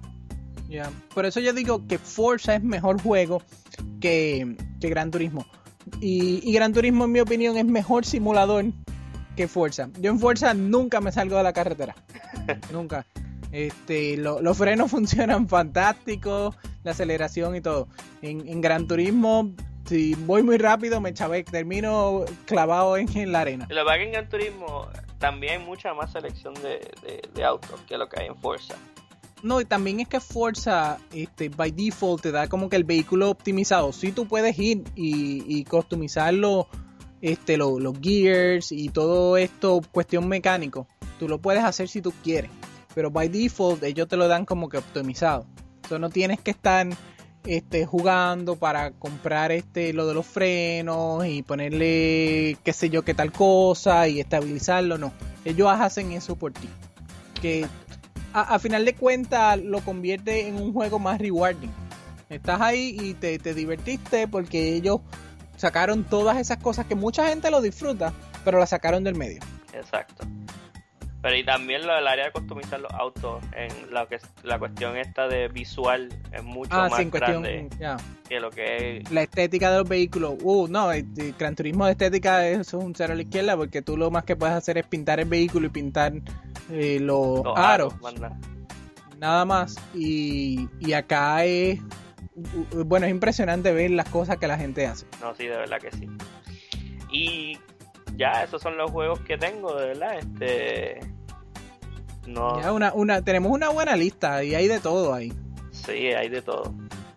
Yeah. Por eso yo digo que Forza es mejor juego que, que Gran Turismo. Y, y Gran Turismo, en mi opinión, es mejor simulador que Forza. Yo en Forza nunca me salgo de la carretera. Nunca. Este, lo, los frenos funcionan fantásticos, la aceleración y todo. En, en Gran Turismo, si voy muy rápido, me chavé, termino clavado en, en la arena. Y lo que pasa es que en Gran Turismo también hay mucha más selección de, de, de autos que lo que hay en Forza. No, y también es que Forza, este, by default, te da como que el vehículo optimizado. Sí, tú puedes ir y, y customizarlo, este, lo, los gears y todo esto, cuestión mecánico. Tú lo puedes hacer si tú quieres. Pero by default, ellos te lo dan como que optimizado. Entonces no tienes que estar este, jugando para comprar este lo de los frenos y ponerle qué sé yo qué tal cosa y estabilizarlo. No, ellos hacen eso por ti, que a, a final de cuentas lo convierte en un juego más rewarding. Estás ahí y te, te divertiste porque ellos sacaron todas esas cosas que mucha gente lo disfruta, pero las sacaron del medio. Exacto. Pero y también lo del área de customizar los autos, en la que la cuestión esta de visual es mucho ah, más sí, en cuestión, grande yeah. que lo que es la estética de los vehículos. Uh, no, el, el Gran Turismo de estética eso es un cero a la izquierda, porque tú lo más que puedes hacer es pintar el vehículo y pintar eh, los, los aros, aros nada más. Y, y acá es bueno, es impresionante ver las cosas que la gente hace. No, sí, de verdad que sí. Y ya, esos son los juegos que tengo, de verdad. Este no. Ya una, una, tenemos una buena lista y hay de todo ahí. Sí, hay de todo.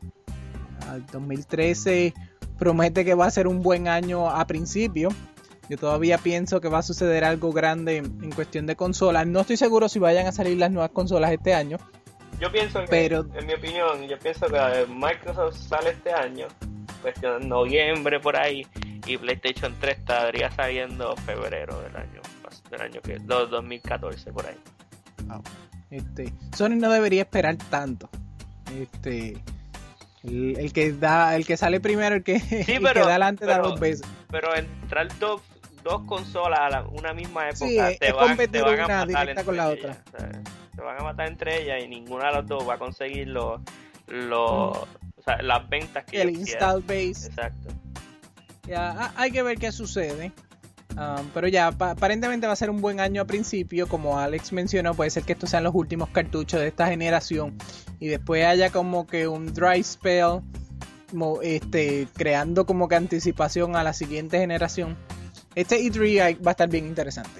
El dos mil trece promete que va a ser un buen año a principio. Yo todavía pienso que va a suceder algo grande en cuestión de consolas. No estoy seguro si vayan a salir las nuevas consolas este año. Yo pienso que, pero, en mi opinión, yo pienso que Microsoft sale este año, cuestión de noviembre por ahí, y PlayStation tres estaría saliendo febrero del año, del año que, dos mil catorce por ahí. Oh, este, Sony no debería esperar tanto. Este, el, el que da, el que sale primero, el que, sí, el pero, que da adelante da dos veces. Pero entrar dos, dos consolas a la, una misma época, sí, te, es van, te van a matar directa con la ellas, otra. ¿sabes? Se van a matar entre ellas y ninguna de las dos va a conseguir los, los, o sea, las ventas que el install quieren. Base. Exacto. Ya, hay que ver qué sucede. Um, pero ya, pa- aparentemente va a ser un buen año a principio. Como Alex mencionó, puede ser que estos sean los últimos cartuchos de esta generación. Y después haya como que un dry spell, como, este, creando como que anticipación a la siguiente generación. Este E tres va a estar bien interesante.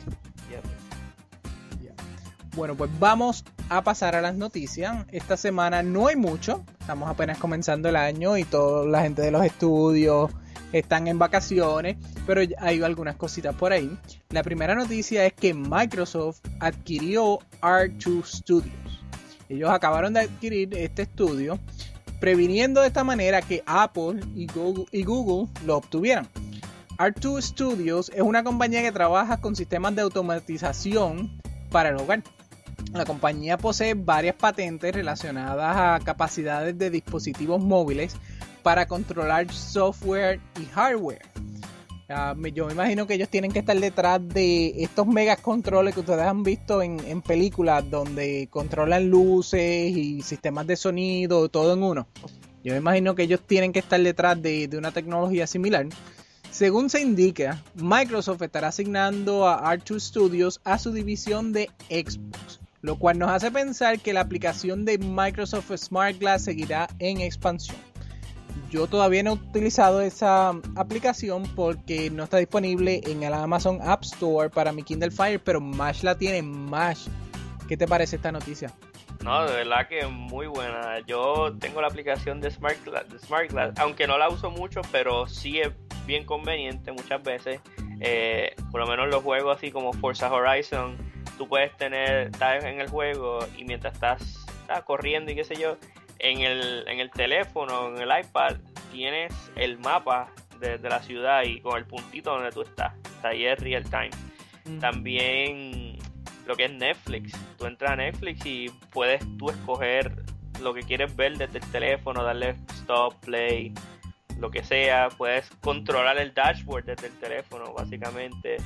Bueno, pues vamos a pasar a las noticias. Esta semana no hay mucho. Estamos apenas comenzando el año y toda la gente de los estudios están en vacaciones, pero hay algunas cositas por ahí. La primera noticia es que Microsoft adquirió R dos Studios. Ellos acabaron de adquirir este estudio, previniendo de esta manera que Apple y Google, y Google lo obtuvieran. R dos Studios es una compañía que trabaja con sistemas de automatización para el hogar. La compañía posee varias patentes relacionadas a capacidades de dispositivos móviles para controlar software y hardware. Uh, yo me imagino que ellos tienen que estar detrás de estos mega controles que ustedes han visto en, en películas donde controlan luces y sistemas de sonido, todo en uno. Yo me imagino que ellos tienen que estar detrás de, de una tecnología similar. Según se indica, Microsoft estará asignando a R dos Studios a su división de Xbox, lo cual nos hace pensar que la aplicación de Microsoft Smart Glass seguirá en expansión. Yo todavía no he utilizado esa aplicación porque no está disponible en el Amazon App Store para mi Kindle Fire, pero Mash la tiene. Mash, ¿qué te parece esta noticia? No, de verdad que es muy buena. Yo tengo la aplicación de Smart Glass, de Smart Glass, aunque no la uso mucho, pero sí es bien conveniente muchas veces. Eh, por lo menos los juegos así como Forza Horizon, tú puedes tener, estás en el juego y mientras estás, estás corriendo y qué sé yo, en el, en el teléfono, en el iPad, tienes el mapa de, de la ciudad y con el puntito donde tú estás. O sea, ahí es real time. Mm. También lo que es Netflix. Tú entras a Netflix y puedes tú escoger lo que quieres ver desde el teléfono, darle stop, play, lo que sea. Puedes controlar el dashboard desde el teléfono, básicamente.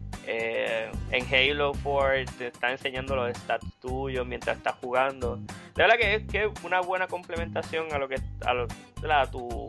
Eh, en Halo cuatro te está enseñando los stats tuyos mientras estás jugando. De verdad que es, que es una buena complementación a lo que a, lo, a tu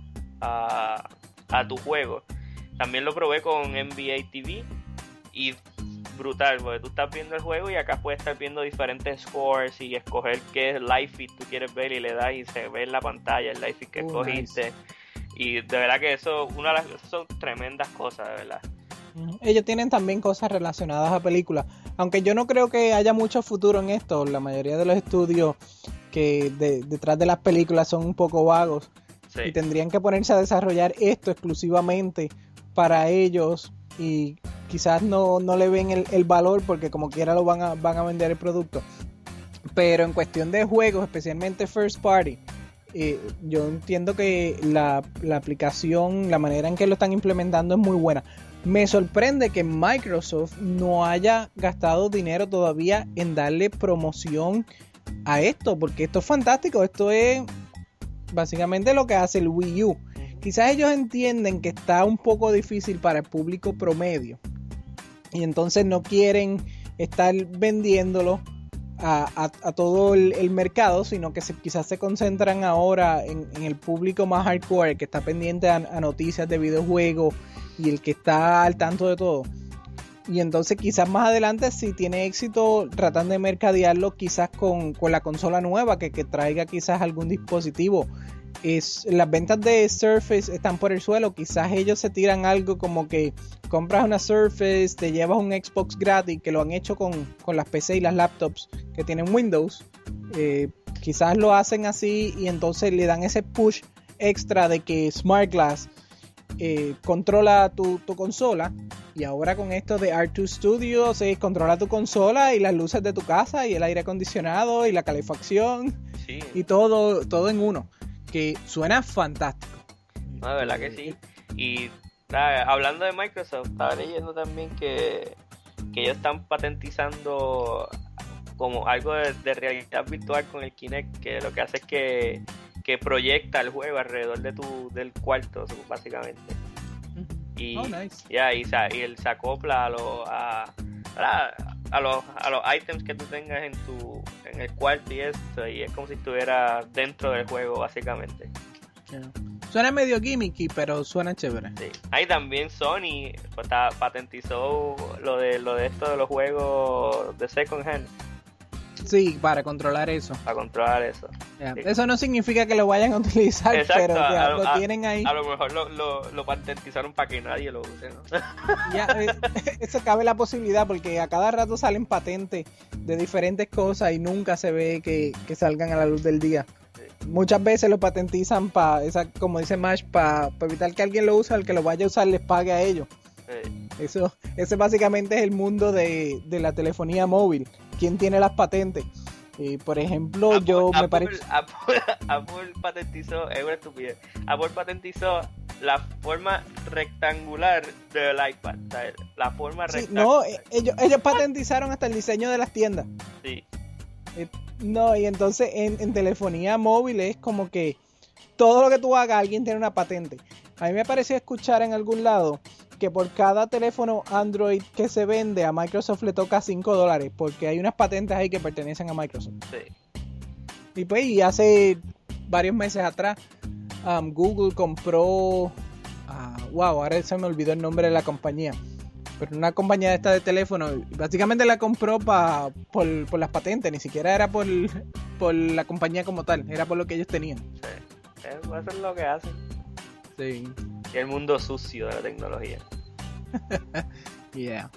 a, a tu juego. También lo probé con N B A T V y brutal, porque tú estás viendo el juego y acá puedes estar viendo diferentes scores y escoger qué live feed tú quieres ver y le das y se ve en la pantalla el live feed que oh, escogiste. Nice. Y de verdad que eso, una de las, son tremendas cosas, de verdad. Ellos tienen también cosas relacionadas a películas, aunque yo no creo que haya mucho futuro en esto. La mayoría de los estudios que de, detrás de las películas son un poco vagos, sí. Y tendrían que ponerse a desarrollar esto exclusivamente para ellos y quizás no, no le ven el, el valor porque como quiera lo van a, van a vender el producto. Pero en cuestión de juegos, especialmente first party, Eh, yo entiendo que la, la aplicación, la manera en que lo están implementando es muy buena. Me sorprende que Microsoft no haya gastado dinero todavía en darle promoción a esto, porque esto es fantástico. Esto es básicamente lo que hace el Wii U. Quizás ellos entienden que está un poco difícil para el público promedio y entonces no quieren estar vendiéndolo A, a, a todo el, el mercado, sino que se, quizás se concentran ahora en, en el público más hardcore, el que está pendiente a, a noticias de videojuegos y el que está al tanto de todo. Y entonces quizás más adelante, si tiene éxito, tratan de mercadearlo quizás con, con la consola nueva, que, que traiga quizás algún dispositivo. Es, las ventas de Surface están por el suelo. Quizás ellos se tiran algo como que compras una Surface, te llevas un Xbox gratis, que lo han hecho con, con las P C y las laptops que tienen Windows. Eh, quizás lo hacen así y entonces le dan ese push extra de que Smart Glass eh, controla tu, tu consola. Y ahora con esto de R dos Studios, eh, controla tu consola y las luces de tu casa y el aire acondicionado y la calefacción, sí, y todo, todo en uno. Que suena fantástico. No, de verdad que sí. Y nada, hablando de Microsoft, estaba leyendo también que, que ellos están patentizando como algo de, de realidad virtual con el Kinect, que lo que hace es que, que proyecta el juego alrededor de tu del cuarto, básicamente. Y, oh, nice. yeah, y, y él se acopla a, lo, a, a, a, los, a los items que tú tengas en tu en el cuarto y esto, y es como si estuviera dentro del juego, básicamente. Yeah. Suena medio gimmicky, pero suena chévere. Sí. Ahí también Sony pues, ta, patentizó lo de lo de esto de los juegos de second hand. Sí, para controlar eso. Para controlar eso. Yeah. Sí. Eso no significa que lo vayan a utilizar, exacto, pero ya, a, lo a, tienen ahí. A lo mejor lo, lo, lo patentizaron para que nadie lo use, ¿no? Ya, eh, eso cabe la posibilidad, porque a cada rato salen patentes de diferentes cosas y nunca se ve que, que salgan a la luz del día. Sí. Muchas veces lo patentizan para, como dice Mash, para pa evitar que alguien lo use, al que lo vaya a usar les pague a ellos. Sí. Eso, ese básicamente es el mundo de, de la telefonía móvil. ¿Quién tiene las patentes? Eh, por ejemplo, Apple, yo Apple, me parece... Apple, Apple patentizó, es una estupidez, Apple patentizó la forma rectangular del iPad, ¿sabes? La forma sí, rectangular. No, ellos, ellos patentizaron hasta el diseño de las tiendas. Sí. Eh, no, y entonces en, en telefonía móvil es como que todo lo que tú hagas, alguien tiene una patente. A mí me pareció escuchar en algún lado que por cada teléfono Android que se vende a Microsoft le toca cinco dólares, porque hay unas patentes ahí que pertenecen a Microsoft. Sí. Y pues y hace varios meses atrás um, Google compró uh, wow, ahora se me olvidó el nombre de la compañía, pero una compañía esta de teléfono, básicamente la compró pa, por, por las patentes, ni siquiera era por, por la compañía como tal, era por lo que ellos tenían. Sí. Eso es lo que hacen. Sí. Y el mundo sucio de la tecnología. Yeah.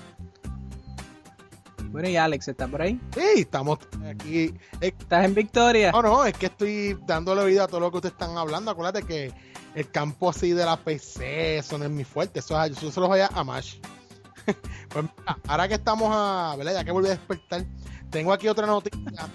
Bueno, y Alex, ¿está por ahí? Sí, estamos aquí. ¿Estás en Victoria? No, no, es que estoy dándole oído a todo lo que ustedes están hablando. Acuérdate que el campo así de la P C, eso no es muy fuerte. Eso, eso se los voy a Amash. Pues mira, ahora que estamos a, ¿verdad? Ya que volví a despertar, tengo aquí otra noticia.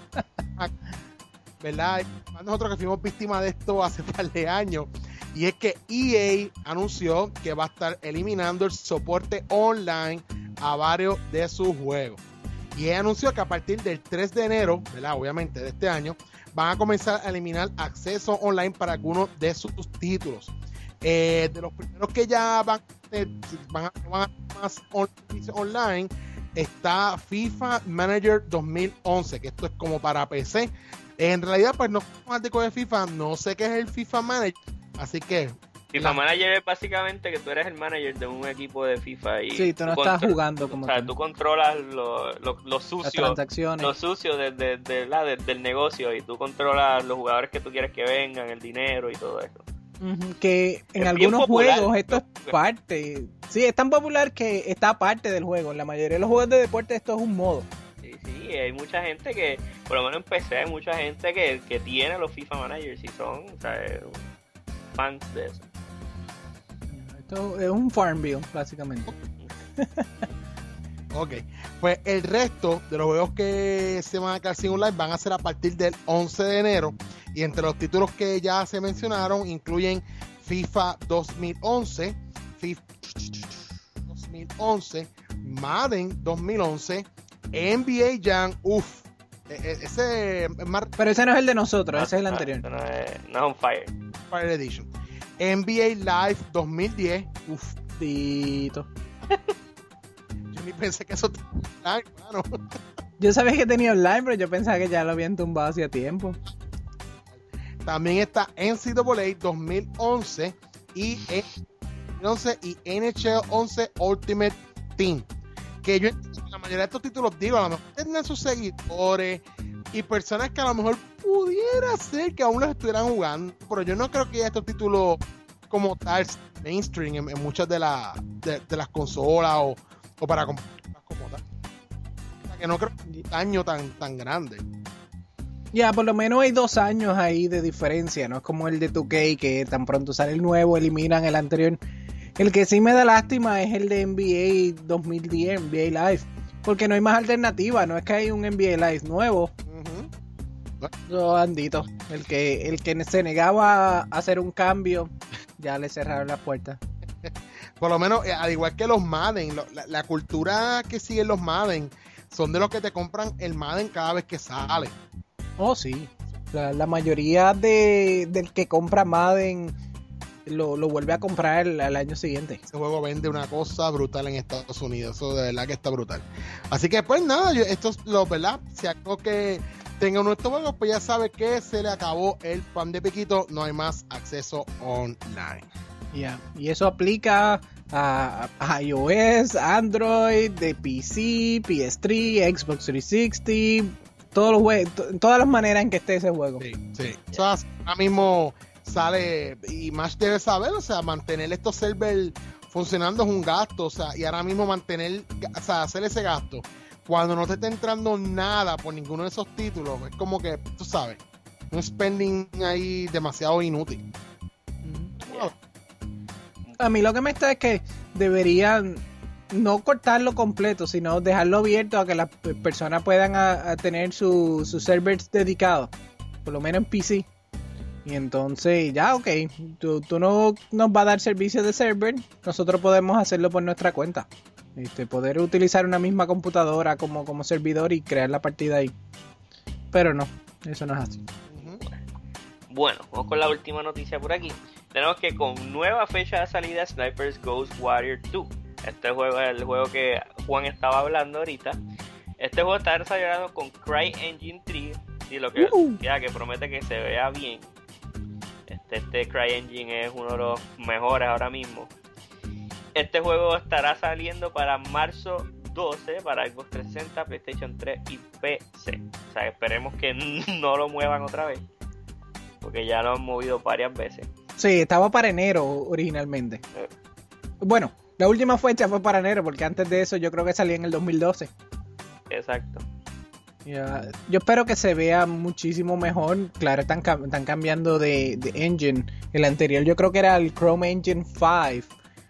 ¿Verdad? Nosotros que fuimos víctimas de esto hace un par de años. Y es que E A anunció que va a estar eliminando el soporte online a varios de sus juegos. Y E A anunció que a partir del tres de enero, ¿verdad? Obviamente de este año, van a comenzar a eliminar acceso online para algunos de sus títulos. Eh, de los primeros que ya van, eh, van, a, van a más on, online, está FIFA Manager dos mil once, que esto es como para P C. En realidad, pues no soy fanático de FIFA, no sé qué es el FIFA Manager. Así que FIFA la... Manager es básicamente que tú eres el manager de un equipo de FIFA y sí, tú no tú estás contro- jugando como o sea, tú controlas lo, lo, lo sucio, las transacciones, lo sucio de, de, de, la, de, del negocio, y tú controlas los jugadores que tú quieres que vengan, el dinero y todo eso. Uh-huh, que en es algunos juegos esto es parte, sí, es tan popular que está parte del juego. En la mayoría de los juegos de deporte esto es un modo. Sí, hay mucha gente que, por lo menos en P C, hay mucha gente que, que tiene los FIFA Managers y son, o sea, fans de eso. Esto es un Farmville, básicamente. Ok, pues el resto de los juegos que se van a quedar sin online van a ser a partir del once de enero. Y entre los títulos que ya se mencionaron incluyen FIFA dos mil once, FIFA dos mil once, Madden dos mil once, N B A Jam, uff, ese es más... Pero ese no es el de nosotros, No, ese es el no, anterior. No, es, no es un Fire. Fire Edition. N B A Live dos mil diez, uff, Tito. yo ni pensé que eso tenía online, mano. Yo sabía que tenía online, pero yo pensaba que ya lo habían tumbado hacía tiempo. También está N C A A dos mil once y, once y N H L once Ultimate Team. Que yo entiendo que la mayoría de estos títulos, digo, a lo mejor tienen sus seguidores y personas que a lo mejor pudiera ser que aún los estuvieran jugando, pero yo no creo que ya estos títulos como tal mainstream en, en muchas de, la, de, de las consolas o, o para comprar como tal. O sea, que no creo que un daño tan, tan grande. Ya, por lo menos hay dos años ahí de diferencia, no es como el de dos K que tan pronto sale el nuevo, eliminan el anterior. El que sí me da lástima es el de N B A dos mil diez, N B A Live, porque no hay más alternativa, no es que hay un N B A Live nuevo. Uh-huh. Yo, Andito, el que, el que se negaba a hacer un cambio, ya le cerraron las puertas. Por lo menos, al igual que los Madden, lo, la, la cultura que siguen los Madden son de los que te compran el Madden cada vez que sale. Oh, sí. La, la mayoría de, del que compra Madden lo, lo vuelve a comprar el, al año siguiente. Ese juego vende una cosa brutal en Estados Unidos. Eso de verdad que está brutal. Así que, pues nada, yo, esto es lo, ¿verdad? Si algo que tenga nuestro juego, pues ya sabe que se le acabó el pan de piquito. No hay más acceso online. Yeah. Y eso aplica a, a iOS, Android, de P C, P S tres, Xbox trescientos sesenta, todos los juegos, to, todas las maneras en que esté ese juego. Sí, sí. O sea, ahora mismo sale, y más debe saber, o sea, mantener estos servers funcionando es un gasto, o sea, y ahora mismo mantener, o sea, hacer ese gasto cuando no te está entrando nada por ninguno de esos títulos, es como que, tú sabes, un spending ahí demasiado inútil. Yeah. A mí lo que me está es que deberían no cortarlo completo, sino dejarlo abierto a que las personas puedan a, a tener sus su servers dedicados, por lo menos en P C. Y entonces ya, ok, tú, tú no nos vas a dar servicio de server, nosotros podemos hacerlo por nuestra cuenta. Este, poder utilizar una misma computadora como, como servidor y crear la partida ahí. Pero no, eso no es así. Bueno, vamos con la última noticia por aquí. Tenemos que con nueva fecha de salida Snipers Ghost Warrior dos. Este juego es el juego que Juan estaba hablando ahorita. Este juego está desarrollado con CryEngine tres y lo que, uh. ya, que promete que se vea bien. Este, este CryEngine es uno de los mejores ahora mismo. Este juego estará saliendo para marzo doce para Xbox trescientos sesenta, PlayStation tres y P C. O sea, esperemos que no lo muevan otra vez, porque ya lo han movido varias veces. Sí, estaba para enero originalmente. Eh. Bueno, la última fecha fue para enero, porque antes de eso yo creo que salía en el dos mil doce. Exacto. Yeah. Yo espero que se vea muchísimo mejor. Claro, están, están cambiando de, de engine. El anterior yo creo que era el Chrome Engine cinco.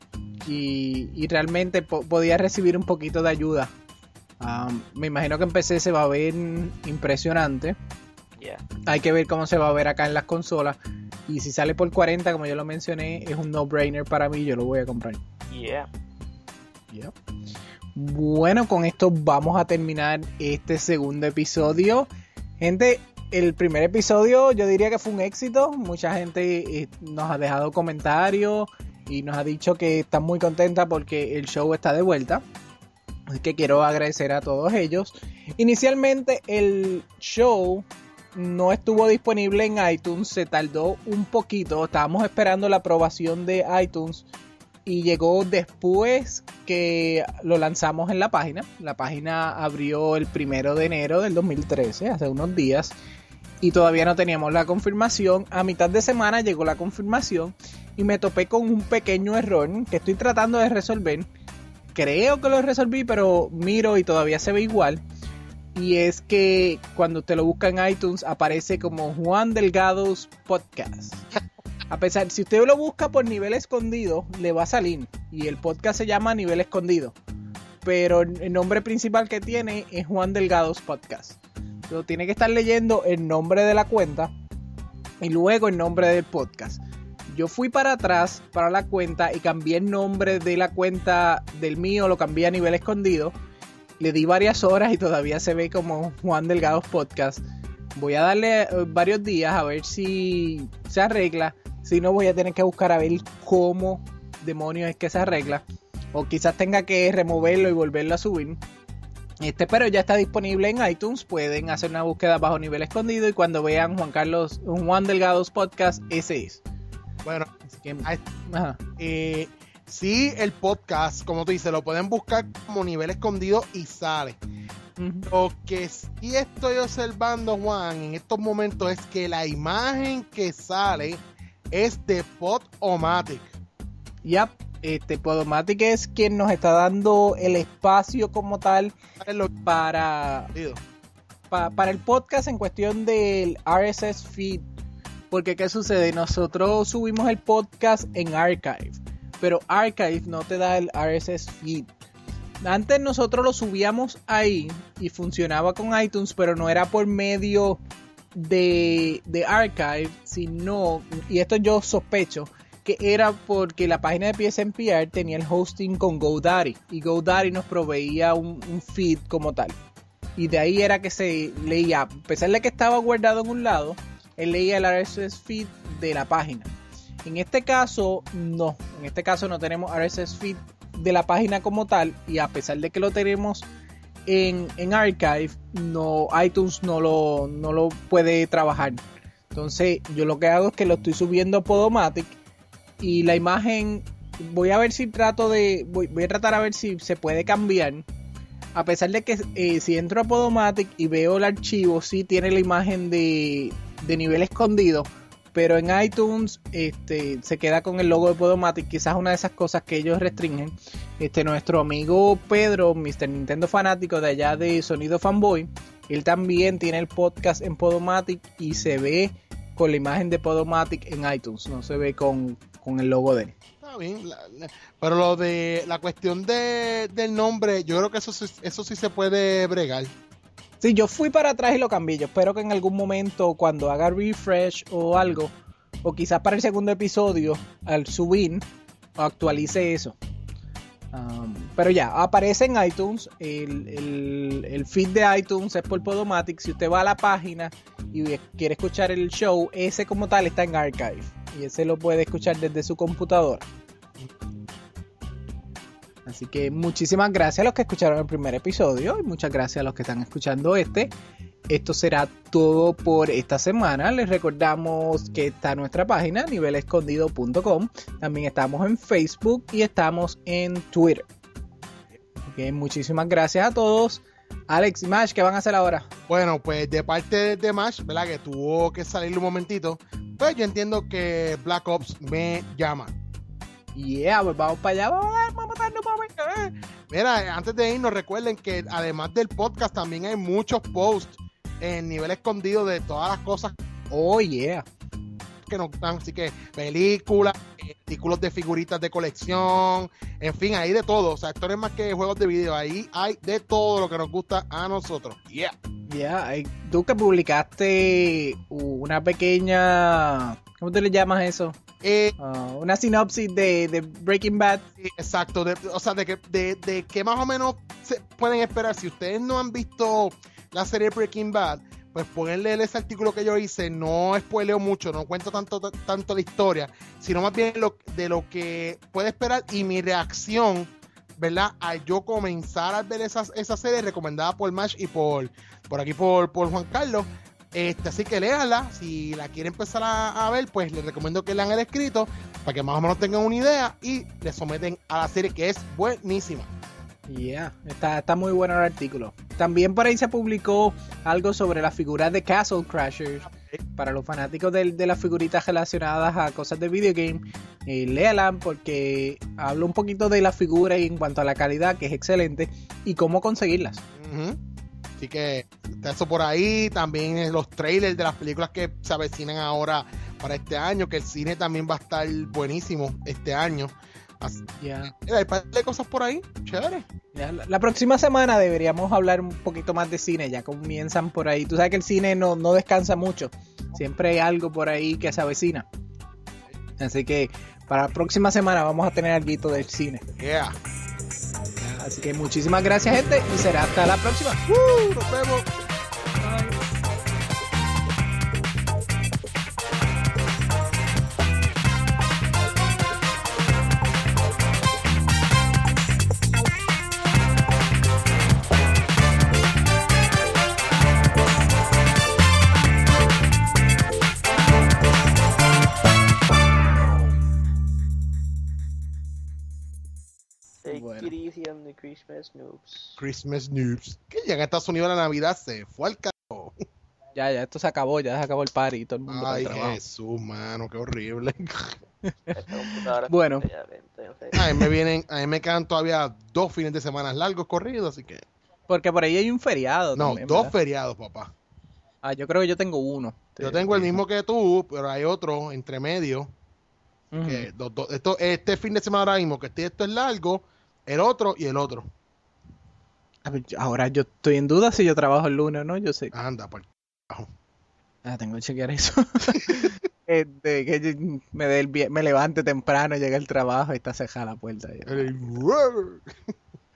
Y, y realmente po- podía recibir un poquito de ayuda. Um, me imagino que en P C se va a ver impresionante. Yeah. Hay que ver cómo se va a ver acá en las consolas. Y si sale por cuarenta, como yo lo mencioné, es un no-brainer para mí. Yo lo voy a comprar. Yeah. Yeah. Bueno, con esto vamos a terminar este segundo episodio. Gente, el primer episodio yo diría que fue un éxito. Mucha gente eh, nos ha dejado comentarios y nos ha dicho que están muy contentas porque el show está de vuelta. Así que quiero agradecer a todos ellos. Inicialmente el show no estuvo disponible en iTunes, se tardó un poquito. Estábamos esperando la aprobación de iTunes y llegó después que lo lanzamos en la página. La página abrió el primero de enero del dos mil trece, hace unos días, y todavía no teníamos la confirmación. A mitad de semana llegó la confirmación y me topé con un pequeño error que estoy tratando de resolver. Creo que lo resolví, pero miro y todavía se ve igual. Y es que cuando usted lo busca en iTunes aparece como Juan Delgado's Podcast. A pesar, si usted lo busca por Nivel Escondido, le va a salir. Y el podcast se llama Nivel Escondido. Pero el nombre principal que tiene es Juan Delgado's Podcast. Entonces, tiene que estar leyendo el nombre de la cuenta y luego el nombre del podcast. Yo fui para atrás para la cuenta y cambié el nombre de la cuenta del mío, lo cambié a Nivel Escondido. Le di varias horas y todavía se ve como Juan Delgados Podcast. Voy a darle varios días a ver si se arregla. Si no, voy a tener que buscar a ver cómo demonios es que se arregla. O quizás tenga que removerlo y volverlo a subir. Este, pero ya está disponible en iTunes. Pueden hacer una búsqueda bajo Nivel Escondido y cuando vean Juan Carlos, Juan Delgados Podcast, ese es. Bueno, así que, ajá. Eh, sí, el podcast, como tú dices, lo pueden buscar como Nivel Escondido y sale. Uh-huh. Lo que sí estoy observando, Juan, en estos momentos es que la imagen que sale es de Podomatic. Ya, yep, este Podomatic es quien nos está dando el espacio como tal para, para, para el podcast en cuestión del R S S feed. Porque ¿qué sucede? Nosotros subimos el podcast en Archive, pero Archive no te da el R S S feed. Antes nosotros lo subíamos ahí y funcionaba con iTunes, pero no era por medio de, de Archive, sino, y esto yo sospecho, que era porque la página de P S N P R tenía el hosting con GoDaddy, y GoDaddy nos proveía un, un feed como tal. Y de ahí era que se leía, a pesar de que estaba guardado en un lado, él leía el R S S feed de la página. En este caso, no. En este caso no tenemos R S S feed de la página como tal. Y a pesar de que lo tenemos en, en Archive, no, iTunes no lo, no lo puede trabajar. Entonces, yo lo que hago es que lo estoy subiendo a Podomatic. Y la imagen, voy a ver si trato de. Voy, voy a tratar a ver si se puede cambiar. A pesar de que eh, si entro a Podomatic y veo el archivo, sí tiene la imagen de. de Nivel Escondido, pero en iTunes este, se queda con el logo de Podomatic. Quizás una de esas cosas que ellos restringen. Este, nuestro amigo Pedro, mister Nintendo fanático de allá de Sonido Fanboy, él también tiene el podcast en Podomatic y se ve con la imagen de Podomatic en iTunes, no se ve con, con el logo de él. Está bien, la, la, pero lo de la cuestión de, del nombre, yo creo que eso, eso sí se puede bregar. Sí, yo fui para atrás y lo cambié. Yo espero que en algún momento, cuando haga refresh o algo, o quizás para el segundo episodio, al subir, actualice eso. Um, pero ya, aparece en iTunes. El, el, el feed de iTunes es por Podomatic. Si usted va a la página y quiere escuchar el show, ese como tal está en Archive. Y ese lo puede escuchar desde su computadora. Así que muchísimas gracias a los que escucharon el primer episodio y muchas gracias a los que están escuchando este. Esto será todo por esta semana. Les recordamos que está nuestra página nivel escondido punto com. También estamos en Facebook y estamos en Twitter. Así que muchísimas gracias a todos. Alex y Mash, ¿qué van a hacer ahora? Bueno, pues de parte de Mash, ¿verdad? Que tuvo que salir un momentito. Pues yo entiendo que Black Ops me llama. Yeah, pues vamos para allá, vamos a, vamos a matarnos, vamos. Mira, antes de irnos, recuerden que además del podcast también hay muchos posts en Nivel Escondido de todas las cosas. Oh, yeah. Que nos dan, así que películas, artículos de figuritas de colección, en fin, hay de todo. O sea, esto no es más que juegos de video, ahí hay de todo lo que nos gusta a nosotros. Yeah. Yeah, tú que publicaste una pequeña, ¿cómo te le llamas eso? Eh, uh, una sinopsis de, de Breaking Bad. Sí, exacto, de, o sea, de que de, de que más o menos se pueden esperar. Si ustedes no han visto la serie Breaking Bad, pues pueden leer ese artículo que yo hice. No spoileo mucho, no cuento tanto t- tanto la historia, sino más bien lo, de lo que puede esperar y mi reacción, ¿verdad? Al yo comenzar a ver esa, esa serie recomendada por Mash y por, por aquí por, por Juan Carlos. Este, así que léanla, si la quieren empezar a, a ver, pues les recomiendo que lean el escrito para que más o menos tengan una idea y le someten a la serie, que es buenísima. Yeah, está, está muy bueno el artículo. También por ahí se publicó algo sobre las figuras de Castle Crashers. Para los fanáticos de, de las figuritas relacionadas a cosas de videogame, eh, léala porque habla un poquito de las figuras y en cuanto a la calidad, que es excelente, y cómo conseguirlas. Uh-huh. Así que está eso por ahí. También los trailers de las películas que se avecinan ahora para este año, que el cine también va a estar buenísimo este año. Así, yeah. Hay un par de cosas por ahí, chévere. Yeah, la, la próxima semana deberíamos hablar un poquito más de cine, ya comienzan por ahí. Tú sabes que el cine no, no descansa mucho. Siempre hay algo por ahí que se avecina. Así que para la próxima semana vamos a tener algo del cine. Yeah. Así que muchísimas gracias, gente, y será hasta la próxima. Uh, nos vemos. Take it easy on the Christmas noobs. Christmas News. Que llega a Estados Unidos la Navidad, se fue al carajo. Ya, ya, esto se acabó, ya se acabó el party y todo el mundo para Ay, el trabajo. Jesús, mano, qué horrible. Esta computadora Bueno. está ya lenta, yo sé. A mí me vienen, a mí me quedan todavía dos fines de semana largos corridos, así que. Porque por ahí hay un feriado. No, también, dos ¿verdad? feriados, papá. Ah, yo creo que yo tengo uno. Yo tengo el mismo que tú, pero hay otro entre medio. Ujú. Que dos- dos- esto, este fin de semana ahora mismo, que este, esto es largo, el otro y el otro. A ver, yo- Ahora yo estoy en duda si yo trabajo el lunes o no. Yo sé. Anda, por carajo. Ah, tengo que chequear eso. Este, que yo me, dé el vie- me levante temprano, llegue al trabajo y está cerrada la puerta. Ya. El-